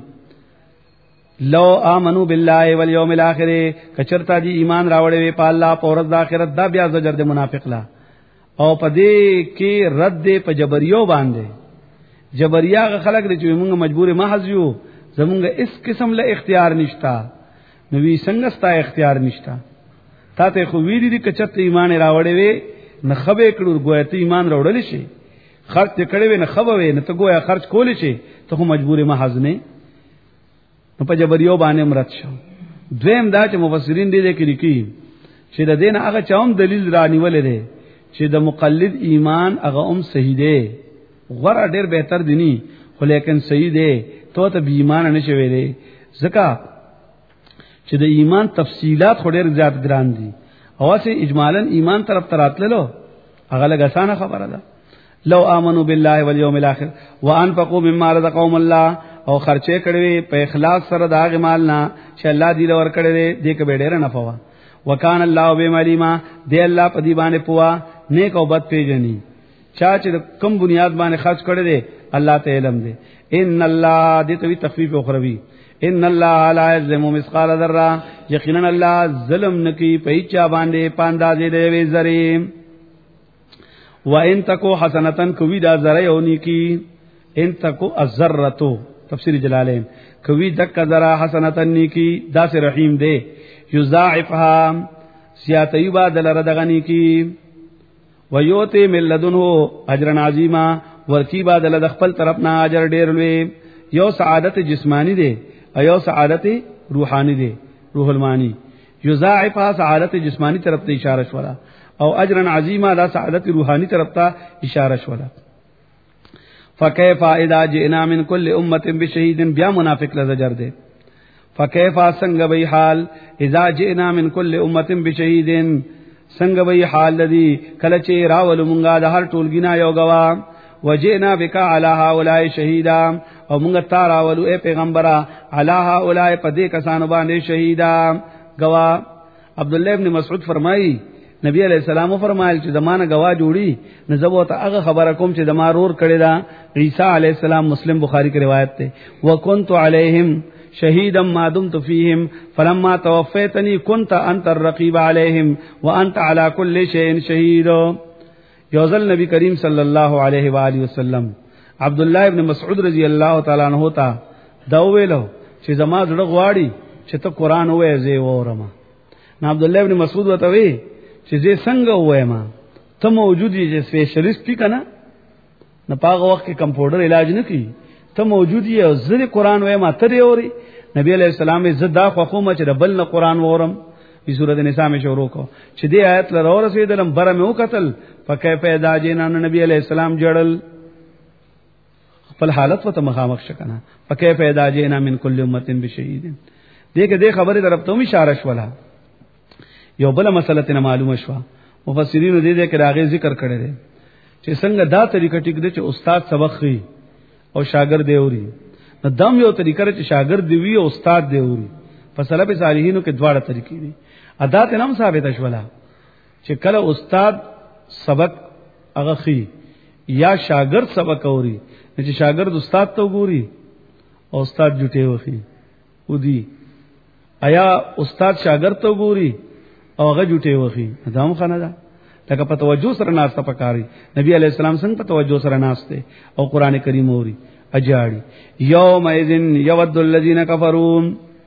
لو آمنو بالله والیوم الاخر کچرتا دی ایمان راوړې په الله په ورځ د آخرت دا بیا زجر دے منافق لا او پدی کې رد په جبریو باندې جبریا خلق دې چې موږ مجبور محض یو زمونږ اس قسم له اختیار نشتا نو وی څنګه ستا اختیار نشتا تا ته خو ویری دې کچت ایمان راوړې وې نه خبه کړو ګویا ته ایمان راوړل شي خرچ کړي وې نه خبه وې نه ته ګویا خرچ کول شي ته خو مجبور محض نه نو په جبریو باندې مراد شو دویم دا چې مفسرین دې کې لیکي چې د دین هغه چاوم دلیل رانیولې ده چې د مقلد ایمان هغه صحیح ده غره ډیر بهتر دي خو لیکن صحیح ده ته به ایمان نه شوي ده ځکه چې د ایمان تفصيلات خو ډیر زیات ګران دي او چې اجمالاً ایمان طرف تراتللو هغه لګاسانه خبره ده لو آمنوا بالله والیوم الاخر وانفقوا مما رزقهم الله او خرچه کړي په اخلاص سره دا غمال نه چې الله دې ور کړي دې کې به ډیر نه پوا وکانه الله بمعلومه دې الله په دې باندې پوا نیک او بد پیژني چا چې کم بنیاد باندې خرچ کړي دې الله ته علم دې ان الله دې توي تخفیف اخروی ان الله لا یظلم مثقال ذره یقینا الله ظلم نکي په چا باندې پاندازې دې زری وان تکو حسنتن کوي دا ذره یونی کی ان تکو الذرتو تفسیر جلالین کوي دک ذره حسنتن نیکی دا سے رحیم دے یضاعفها سیاتی بدل ردغنی کی ویوتی من لدنه اجر عظیما ورکی بدل د خپل طرف نه اجر ډیر لوی یو سعادت جسمانی دے ایو سعادت روحانی دے روح المانی یضاعفها سعادت جسمانی طرف ته اشاره شولا او اجر عظیما دا سعادت روحانی طرف ته اشاره شولا فكيف اذا جئنا من كل امه بشهيد بیا منافق لزجر دے فكيف سنگ بی حال اذا جئنا من كل امه بشهيد څنګه وی حال لدی کله چې راول مونږه د هر ټولګینا یو غوا وجئنا بك على هؤلاء شهيدا او مونږ تا راولو اے پیغمبره على هؤلاء پدې کسانو باندې شهيدا غوا. عبد الله ابن مسعود فرمایي نبی علیہ السلام فرمایل چې زمانہ گواه جوړي نزبو ته هغه خبره کوم چې د مارور کړي دا عیسی علیہ السلام مسلم بخاری کی روایت ته وکنت علیہم شهیدا ما دمت فیهم فلما توفیتنی كنت انت الرقیب علیہم وانت على كل شیء شهید. یوزل نبی کریم صلی الله علیه و آله وسلم عبد الله ابن مسعود رضی الله تعالی عنہ تا دا ویلو چې زما زړه غواړي چې ته قران وې زه وورم. نو عبد الله ابن مسعود وتوی چې زه څنګه وایم ته موجود یې سپیشلیست پی کنه نه پاغه وخت کې کمپیوټر علاج نه کی ته موجود یې او زه قرآن وایم ته دی اوري. نبی علیہ السلام زدا خو ما چې بل نه قرآن وورم. په سورۃ النساء میں شروع کو چې دې آیت لره رسیدلم بره مې وکتل فکیف اذا جئنا نبی علیہ السلام جړل خپل حالت وته مخامخ شکنه فکیف اذا جئنا من کل امه بشهید. دې خبره طرف ته اشاره شولا. یو بل مسله ته معلومه شو مفسرین دې کې راغی ذکر کړی دی چې څنګه دا طریقه ټیک دی چې استاد سبق خي او شاګرد دی اوري. نو دم یو طریقه چې شاګرد دی وی او استاد دی اوري. په سلف صالحینو کې دواړه طریقې دي. ادا ته نام ثابت شولا چې کله استاد سبق هغه خي یا شاګرد سبق اوري چې شاګرد استاد ته ګوري او استاد جټي وخي ودي آیا استاد شاګرد ته ګوري او هغه جوټه وخی دام خانه دا لکه په توجه سره ناسته پکاري. نبی علیہ السلام څنګه په توجه سره ناسته او قران کریم اوري اجاړي. یوم اذن یود الذین کفروا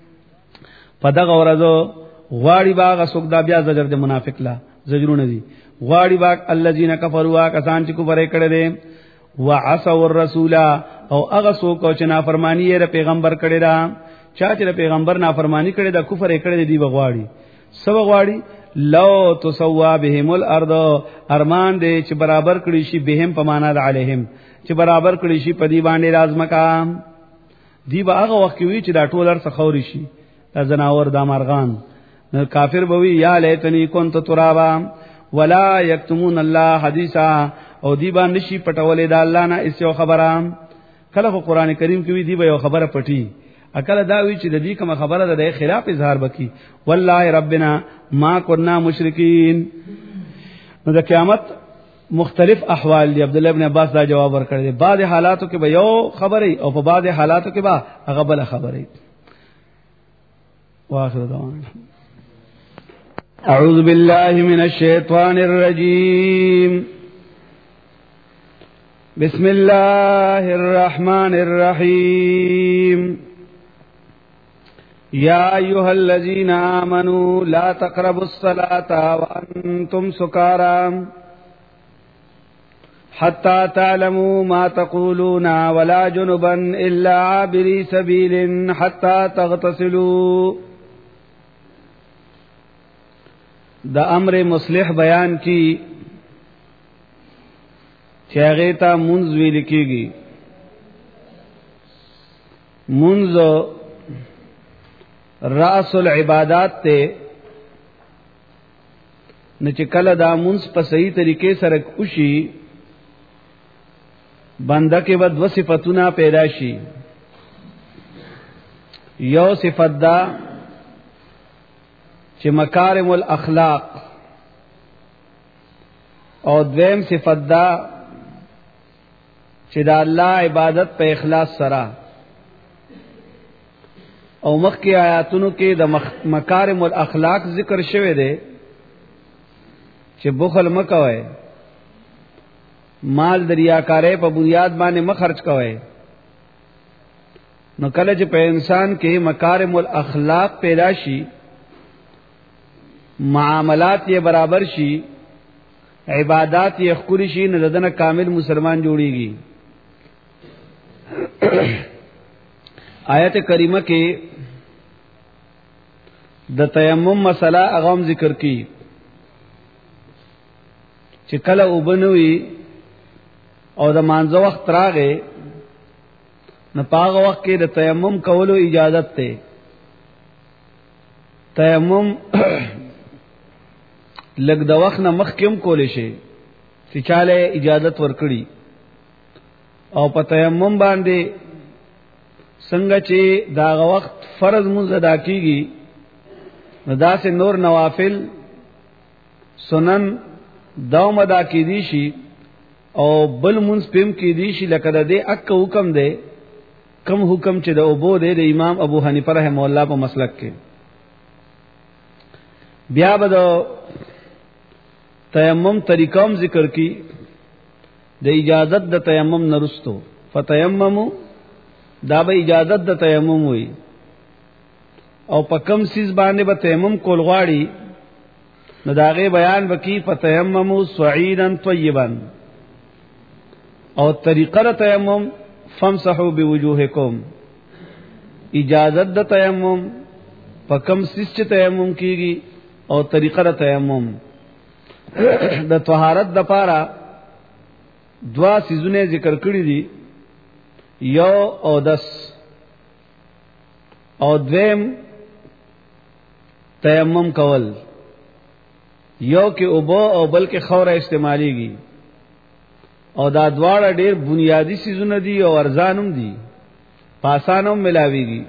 پدغه ورځو غواړي باغ سوک دا بیا زجر د منافق لا زجرونه دي غواړي باغ الذین کفروا کسان چې کفر کړي دي وعصوا الرسول او هغه سوک چې نافرمانی یې پیغمبر کړي دا چا چې پیغمبر نافرمانی کړي دا کفر کړي دي بغواړي سب غواړي لو تسوا بهم الارض ارمان دې چې برابر کړي شي بهم په معنا د علیهم چې برابر کړي شي په دې باندې رازمکا دی به هغه وخت وی چې دا ټولر څخوري شي دا زناور د مرغان کافر بوي یا لیتنی كنت ترابا ولا یکتمون الله حدیثا او دی باندې شي پټولې د الله نه ایسو خبره. کله قرآن کریم کې وی دی به یو خبره پټي اکل دا وی چې د دې کوم خبره ده د خلاف اظهار بکی والله ربنا ما كنا مشرکین. نو د قیامت مختلف احوال دی. عبد الله ابن عباس دا جواب ورکړی دی بعض حالاتو کې به یو خبره او په بعض حالاتو کې به هغه بل خبره. واخر دعوانا اعوذ بالله من الشیطان الرجیم بسم الله الرحمن الرحیم يا أيها الذين آمنوا لا تقربوا الصلاة وأنتم سكارى حتى تعلموا ما تقولون ولا جنبا إلا عابري سبيل حتى تغتسلوا. دا امر مصلح بیان کی چاغیتا منز وی لکیگی. منز رأس العبادات تے نچ کل دا منز په صحیح طریقے سره کوشي بنده کې ود و صفاتونه پیدا شي. یو صفت دا چې مکارم الاخلاق او دویم صفت دا چې دا الله عبادت په اخلاص سره او مخکې آیاتونو کې د مکارم الاخلاق ذکر شوه دی چې بخل مکوئ مال دریاکارې په بنیاد باندې مخرج کوئ. نو کله چې په انسان کې مکارم الاخلاق پیدا شي معاملات یې برابر شي عبادات یې خوري شي نه دنه کامل مسلمان جوړيږي. آیت کریمه کې د تیمم مسله اغم ذکر کی چې کله وبنوي او د مانځه وخت راغې نه پاغه وخت کې د تیمم کولو اجازت ته. تیمم لګ د وخت نه مخکم کولې شي چې چاله اجازت ورکړي او په تیمم باندې څنګه چې دا وخت فرض مونږ ادا کیږي نو دا سه نور نوافل سنن داوم ادا کی دي شي او بل مونږ پم کی دي شي لکه د دې اک حکم دی کم حکم چې د ابو دی د امام ابو حنیفه رحم الله په مسلک کې بیا به د تیمم طریقوم ذکر کی د اجازت د تیمم نرستو فتیممو دا به اجازت د تیمم وي او په کم سیز باندې به تیمم کول غواړي نو داغه بیان وکي فتیممو صعیدا طیبا او طریقه د تیمم فامسحوا بوجوهکم اجازت د تیمم په کم سیز چې تیمم کیږي او طریقه د تیمم د طهارت د پاره دوا سيزونه ذکر کړی دي یو او دس او دویم تیمم کول یو کې اوبو او بل کې خوره استعماليږي او دا دواړه ډېر بنیادی سيزونه دي او ارزانم دي پاسانم ملاويږي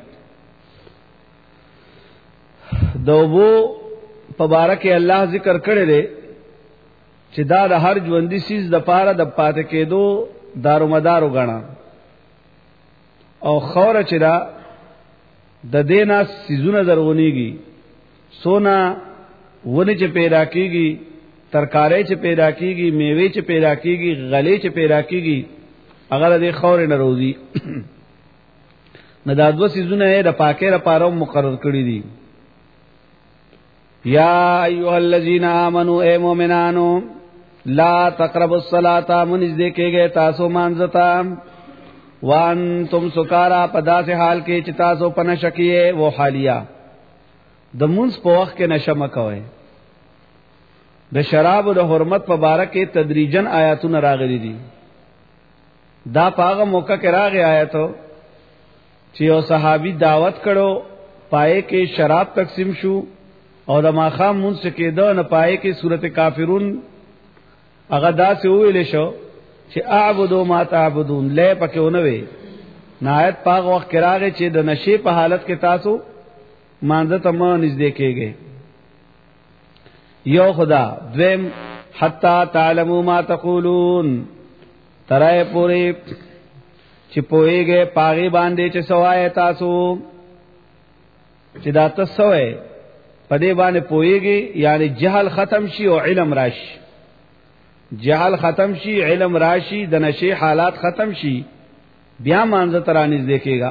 دوبو پبارک الله ذکر کړی دی چې دا د هر ژوندۍ سیز د پاره د پاتې کېدو دارومدارو غنا او خوره چې دا د دینا سيزونه درغونیږي سونا ونه چې پیدا کیږي ترکارې چې پیدا کیږي میوه چې پیدا کیږي غلې چې پیدا کیږي هغه د خورې نه روزي نه دا دوه سيزونه د پاکه لپاره مقرر کړی دي یا ایها الذین آمنوا اے مومنانو لا تقربوا الصلاة منځ کېږي تاسو مانځتا وانتم سکارا پدا سے حال کې چې تاسو په نشکیه و حالیا د مونږ په وخت کې نشه مکوئ د شراب او د حرمت په باره کې تدریجن آیاتونه راغلي دي دا پاغه موقع کې راغی آیاتو چې یو صحابي دعوت کړو پائے کې شراب تقسیم شو او د ماخام مونږ کې دا نه پائے کې سورته کافرون هغه داسې ویل شو چې اعبدو ما تعبدون لې پکې ونوي نهایت پاغه وخت کې راغی چې د نشي په حالت کې تاسو مانځه ته مو نږدې کېږئ یو خدا دویم حتا تعلموا ما تقولون ترای پوری چې پويږي پاغي باندې چې سوای تاسو چې دا تاسو وې پدې باندې پويږي یعنی جهل ختم شي او علم راشي جهل ختم شي علم راشي د نشي حالات ختم شي بیا مانځه ترانیز دیکھےګا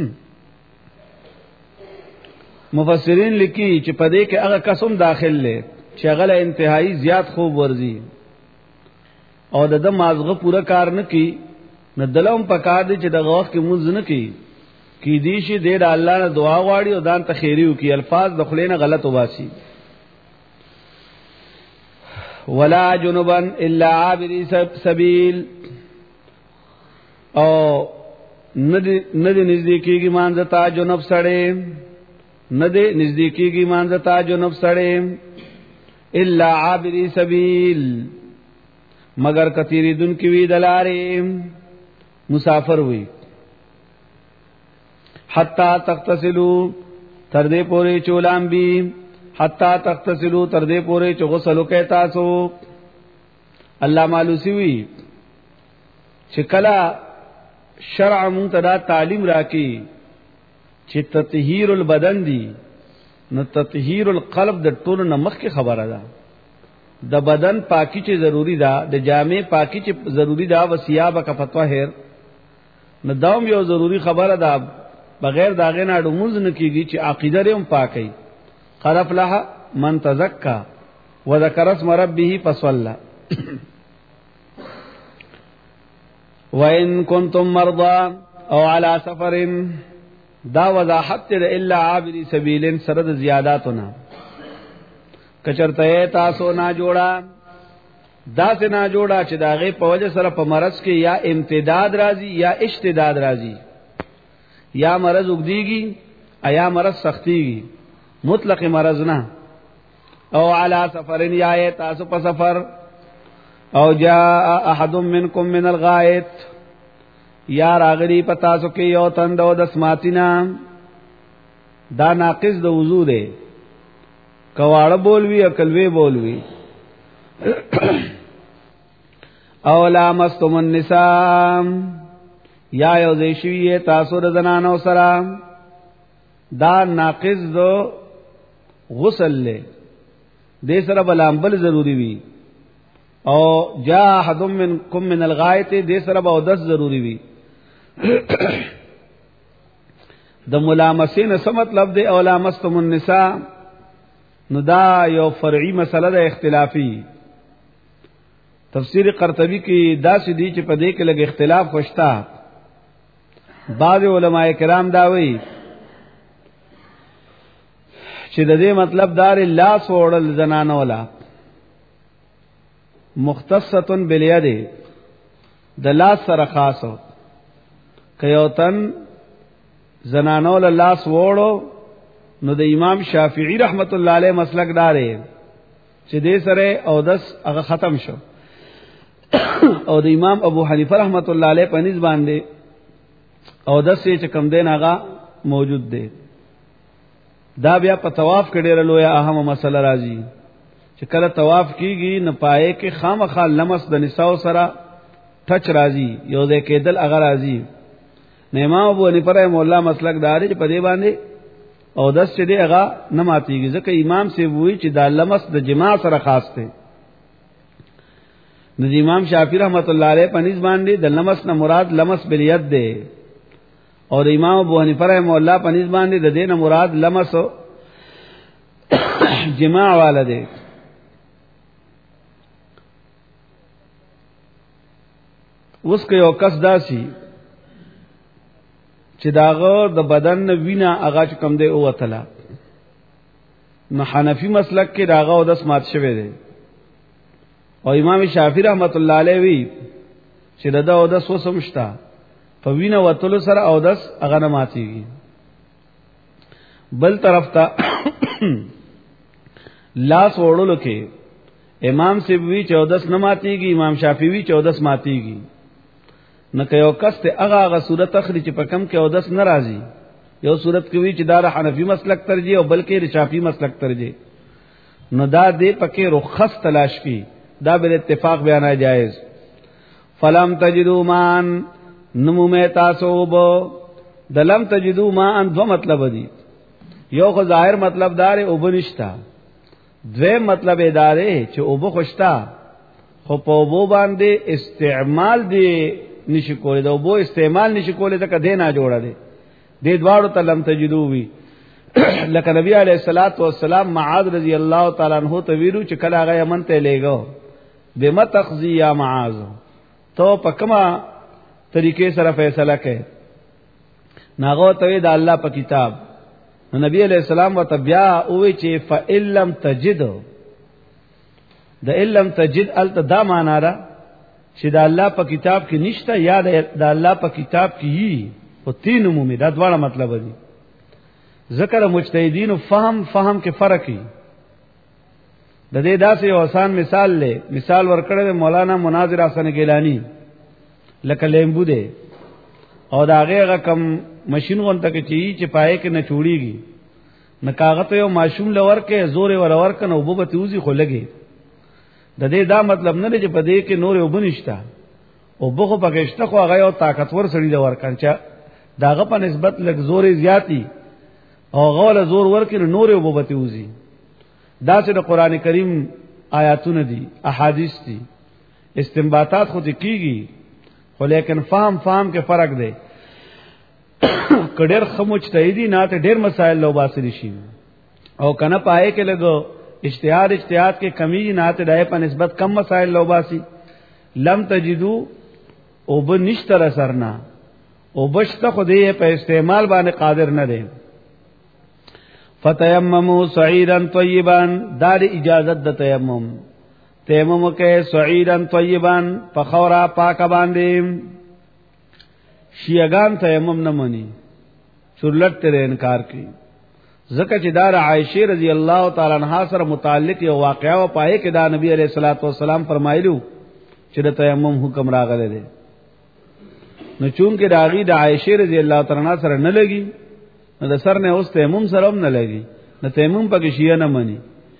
مفسرین لیکي چې پدې کې هغه قسم داخل لې چې هغه انتهایی زیات خوب ورزي او د مازغه پورا کار نه کی نه دلوم پکار دي چې د غوښ کې مونږ نه کی دي شي د الله نه دعا غواړي او دان تخیریو کی الفاظ د خلینو غلط وباسي ولا جنبا الا عابر سبيل او ندی نزدیکیږي مانځتا جنب سړې ندی نزدیکیږي مانځتا جنب سړې الا عابر سبيل مگر کثیری دن کی وی دلاره مسافر وی حتا تغتسلوا تر دې پورې چولام بي حتا تغتسلوا تر دې پورې چې غسل وکړئ تاسو الله مالوسی وی چې کلا شرع منتدا تعلیم راکې چې تطهیر البدن دی نو تطهیر القلب د ټولو نمخ کې خبره ده د بدن پاکی چې ضروری ده د جامع پاکی چې ضروری ده وسیابه کا فتوهر نو داوم یو ضروری خبره ده بغیر داغه نه اډموز نه کیږي چې عقیده رم پاکي قرف لها من تزکا وذكر اسم ربه فصلى وان كنتم مرضى او على سفر دا وضاحت الا عابر سبيل سرد زیاداتنا کچرته تاسو نا جوړا دا سے نا جوړا چې داغه په وجه سره په مرض کې یا امتداد راځي یا اشتداد راځي یا مرض وګديږي یا مرض سختيږي مطلق مرض نه او علی سفر یا تاسو په سفر او جاء احد منکم من الغائط یا راغلی پتا سو کې یو تندو د سماتینا دا ناقص د وضو دی کواړه بولوي عقلوي بولوي او لامستم النساء یا یو دیشوی تاسو د زنانو سره دا ناقص دو غسل له دې سره بلامبل ضروری وي او جاء احد منکم من الغائط دې سره به اودس ضروری وي د ملامسین څه مطلب دی او لامستم النساء نو دا یو فرعی مسله ده اختلافی تفسیر قرطبی کی دا سدی چې په دې کې لګ اختلاف خوشتا بعض علماء کرام دا وایي چې د دې مطلب دار لاس وړل زنانه ولا مختصه بالید د لاس سره خاصو کيوتن زنانه ولا لاس وړو نو د امام شافعی رحمت الله علیه مسلک دارې چې دې سره او دس هغه ختم شو او د امام ابو حنیفه رحمت الله علیه په نسبت باندې او دس چې کم دین هغه موجود دی دا بیا په طواف کې ډېر لوی اهم مسله راځي چې کله طواف کیږي نه پائے کې خامخا لمس د نساء سره ټچ راځي یو ځای کېدل هغه راځي نه امام ابو حنیفه رحمه الله مسلک داري چې په دې باندې او دس چې دی هغه نه ماتيږي ځکه امام سی وایي چې دا لمس د جماع سره خاص دی د امام شافعی رحمت الله علیه په نسبت باندې د لمس نه مراد لمس بالید دی اور امام ابو حنیفه رحمه الله په نسبت باندې د دین مراد لمس جماع والا دی اوس که یو کس داسي چې داغه د بدن وینا هغه کم دی او وتلا نو حنفی مسلک کې داغه او د سمات شوی دی او امام شافعی رحمت الله علیه وی چې دا او د سوسمشتا په وینا وتلو سره او دس هغه نه ماتيږي بل طرف ته لاس وړلو کې امام سیبوی 14 نه ماتيږي امام شافعی 14 ماتيږي نه کيو کس ته هغه صورت اخري چې په کم کې او دس ناراضي یو صورت کې وی چې دا حنفی مسلک ترجیح او بلکې شافعی مسلک ترجیح نو دا دې پکې رخص تلاش کی دا بل اتفاق بیان جائز فلم تجدوا مان نمو میں تاسوب دلم تجدو ما ان دو مطلب دی یو خو ظاهر مطلب دار او بنشتا دوی مطلب ادارے چې او بخشتا خو په وو باندې استعمال دی نشي کولای دا وو استعمال نشي کولای ځکه دینا جوړه دی دې دواړو تلم تجدو وی لکه نبی علیہ الصلوۃ والسلام معاذ رضی الله تعالی عنہ ته ویلو چې کله هغه یمن ته لېګو بما تخزی یا معاذ تو پکما طریقے سره فیصله کړي ناغو ته د الله په کتاب نبی علیہ السلام وتبیا او چې فإلم تجد د علم تجد التدا معنا را چې د الله په کتاب کې نشته یا د الله په کتاب کې یي او تین عمومي دا دواړه مطلب دي ذکر مجتهدین فهم کې فرق دی د دې داسې یو آسان مثال لې مثال ورکړل مولانا مناظر حسن گیلانی لکه لیمبو دی او دا هغه کم ماشين غونته کې چې پای کې نه چوڑیږي نه کاغذ یو ماشوم لور کې زور ور کنه او بوبه توزي خو لګي د دې دا مطلب نه دی چې په دې کې نور یو بنشتا او بوخه پکشته خو هغه یو طاقتور سړی لور کنچا داغه په نسبت لګ زور زیاتی او غول زور ورکې نور یو بوبه توزي دا چې د قران کریم آیاتونه دي احادیث دي استنباطات خو دي کیږي خو لیکن فهم کې فرق دی کډیر خموجتهدی نه ته ډیر مسائل لو باسي شي او کنه پائے کې لګو اجتهاد کې کمی نه ته دای په نسبت کم مسائل لو باسي لم تجدو او بنشتر سرنا او بشته خو دې په استعمال باندې قادر نه دی فتیمموا صعیدا طیبا دا اجازت د تیمم تیمم کې صعیدا طیبا فخورا پاک باندې شیعگان تیمم نه مني چورلټ ته انکار کوي زکه چې دا عائشہ رضی الله تعالی عنها سره متعلق یو واقعا او پای کې دا نبی علیہ الصلوۃ والسلام فرمایلو چې د تیمم حکم راغلی دی. نو چون کې راغی د عائشہ رضی الله تعالی عنها سره نه لګي، نو د سر نه اوس تیمم سره هم نه لګي، نو تیمم پکې شیعه نه مني.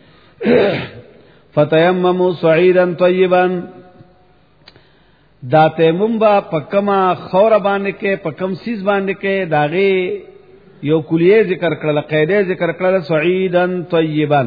فتیمموا صعیدا طیبا، دا تیمم با پکما خور باندې کې پکم سیز باندې کې داغه یو کلیه ذکر کړل، قاعده ذکر کړل صعیدا طیبا.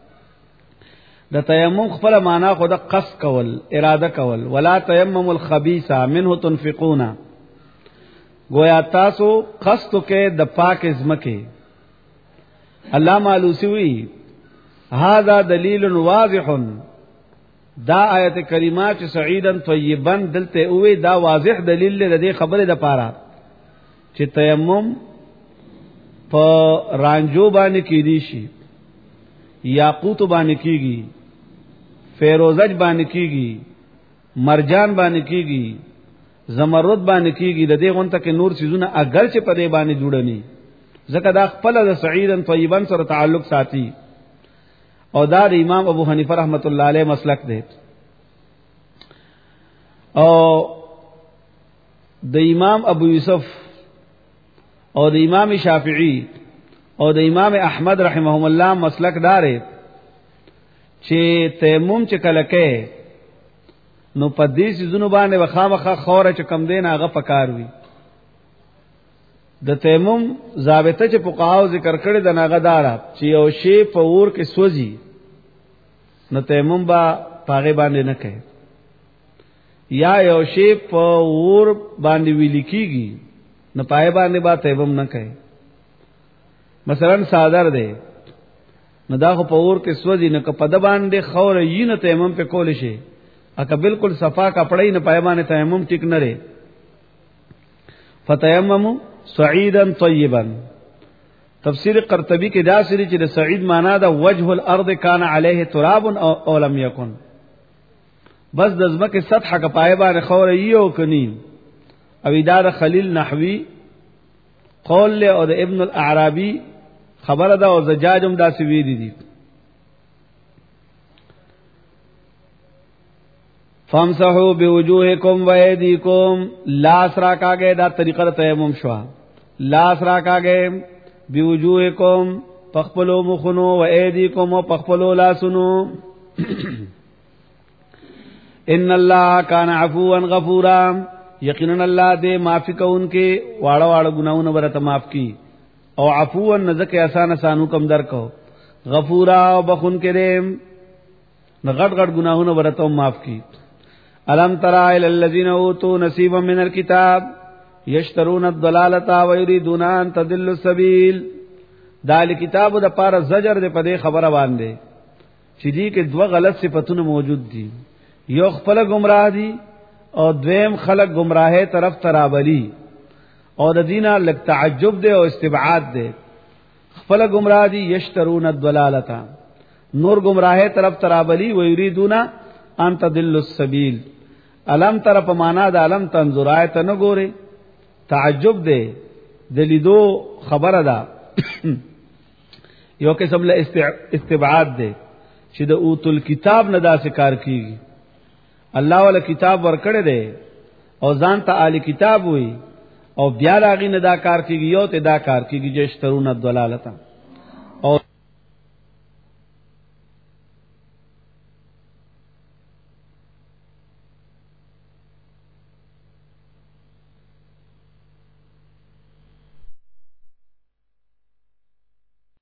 د تیمم خپل معنا خود قصد کول، اراده کول. ولا تیمموا الخبيث منه تنفقون، گویا تاسو قصد کې د پاک ازمکه. علامہ علوسی وی هذا دلیل واضح، دا آیت کریمه چې سعیدا طیبا دلته وی دا واضح دلیل لري خبره د پاره چې تیمم په رانجو باندې کېدی شي، یاقوت باندې کېږي، فیروزج باندې کېږي، مرجان باندې کېږي، زمرد باندې کېږي. د دې غونته کې نور سيزونه اگر چې په دې باندې جوړني، ځکه دا خپل د سعیدا طیبا سره تعلق ساتي. او دا د امام ابو حنیفه رحمت الله علیه مسلک دی، او د امام ابو یوسف او د امام شافعی او د امام احمد رحمهم الله مسلک دار چې تیمم چې کله کې نو په دې سيزونو باندې وخامخه خوره چې کم دین هغه پکار وي. د تیمم ضابطه چې فقهاو ذکر کړی د ناغدارا چې یو شی په اور کې سوځي نو تیمم با پاغه باندې نه کوي، یا یو شی په اور باندې ویل کیږي نو پای باندې با تیمم نه کوي. مثلا صادر دی نو دا خو په اور کې سوځي، نو په د باندې خور یې نه تیمم په کول شي، اګه بالکل صفا کپړې نه پای باندې تیمم ټیک نه لري. فتیمموا صعیدا طیبا. تفسیر قرطبی کې دا سری چې د سعید معنا دا وجه الارض کان علیه تراب او لم یکن، بس د ځمکه سطح کا پای باندې خور یو کني. او دا د خلیل نحوی قول له او د ابن الاعرابی خبره دا او زجاجم دا سوی دي. فامسحوا بوجوهکم وایدیکم، لاس را کاږي، دا طریقه تیمم شو. لاس را کاږي بوجوهکم پخپلو مخونو و ایدیکم و پخپلو لاسونو. ان الله کان عفوا غفورا، یقینا الله دې معافی کوونکې واړه واړه ګناونه ورته معاف کی. او عفوا نزکه آسان آسان حکم درکو، غفورا بخون کې دې غټ غټ ګناونه ورته معاف کی. الم ترى الى الذين اوتوا نصيبا من الكتاب یشترون الضلاله ويريدون ان تضلوا السبيل. دا کتاب د پاره زجر دې په دې خبره باندې چې دې کې دوه غلط صفاتونه موجود دي، یو خپل گمراه دي او دویم خلق گمراهه طرف ترابلی. او د دینه لک تعجب دے او استبعاد دے. خپل گمراه دي یشترون الضلاله، نور گمراهه طرف ترابلی و یریدون ان تضلوا السبيل. علم تر په معنا د علم تنظر آیت نه ګوره، تعجب دے دلیدو خبره ده. یو قسم له استبعاد دے چې د اوتل کتاب نه دا کار کیږي. الله ولا کتاب ورکړه دے او ځان ته اهل کتاب وي او بیا راغی نه دا کار کیږي، یو ته دا کار کیږي چې اشترون الضلالته.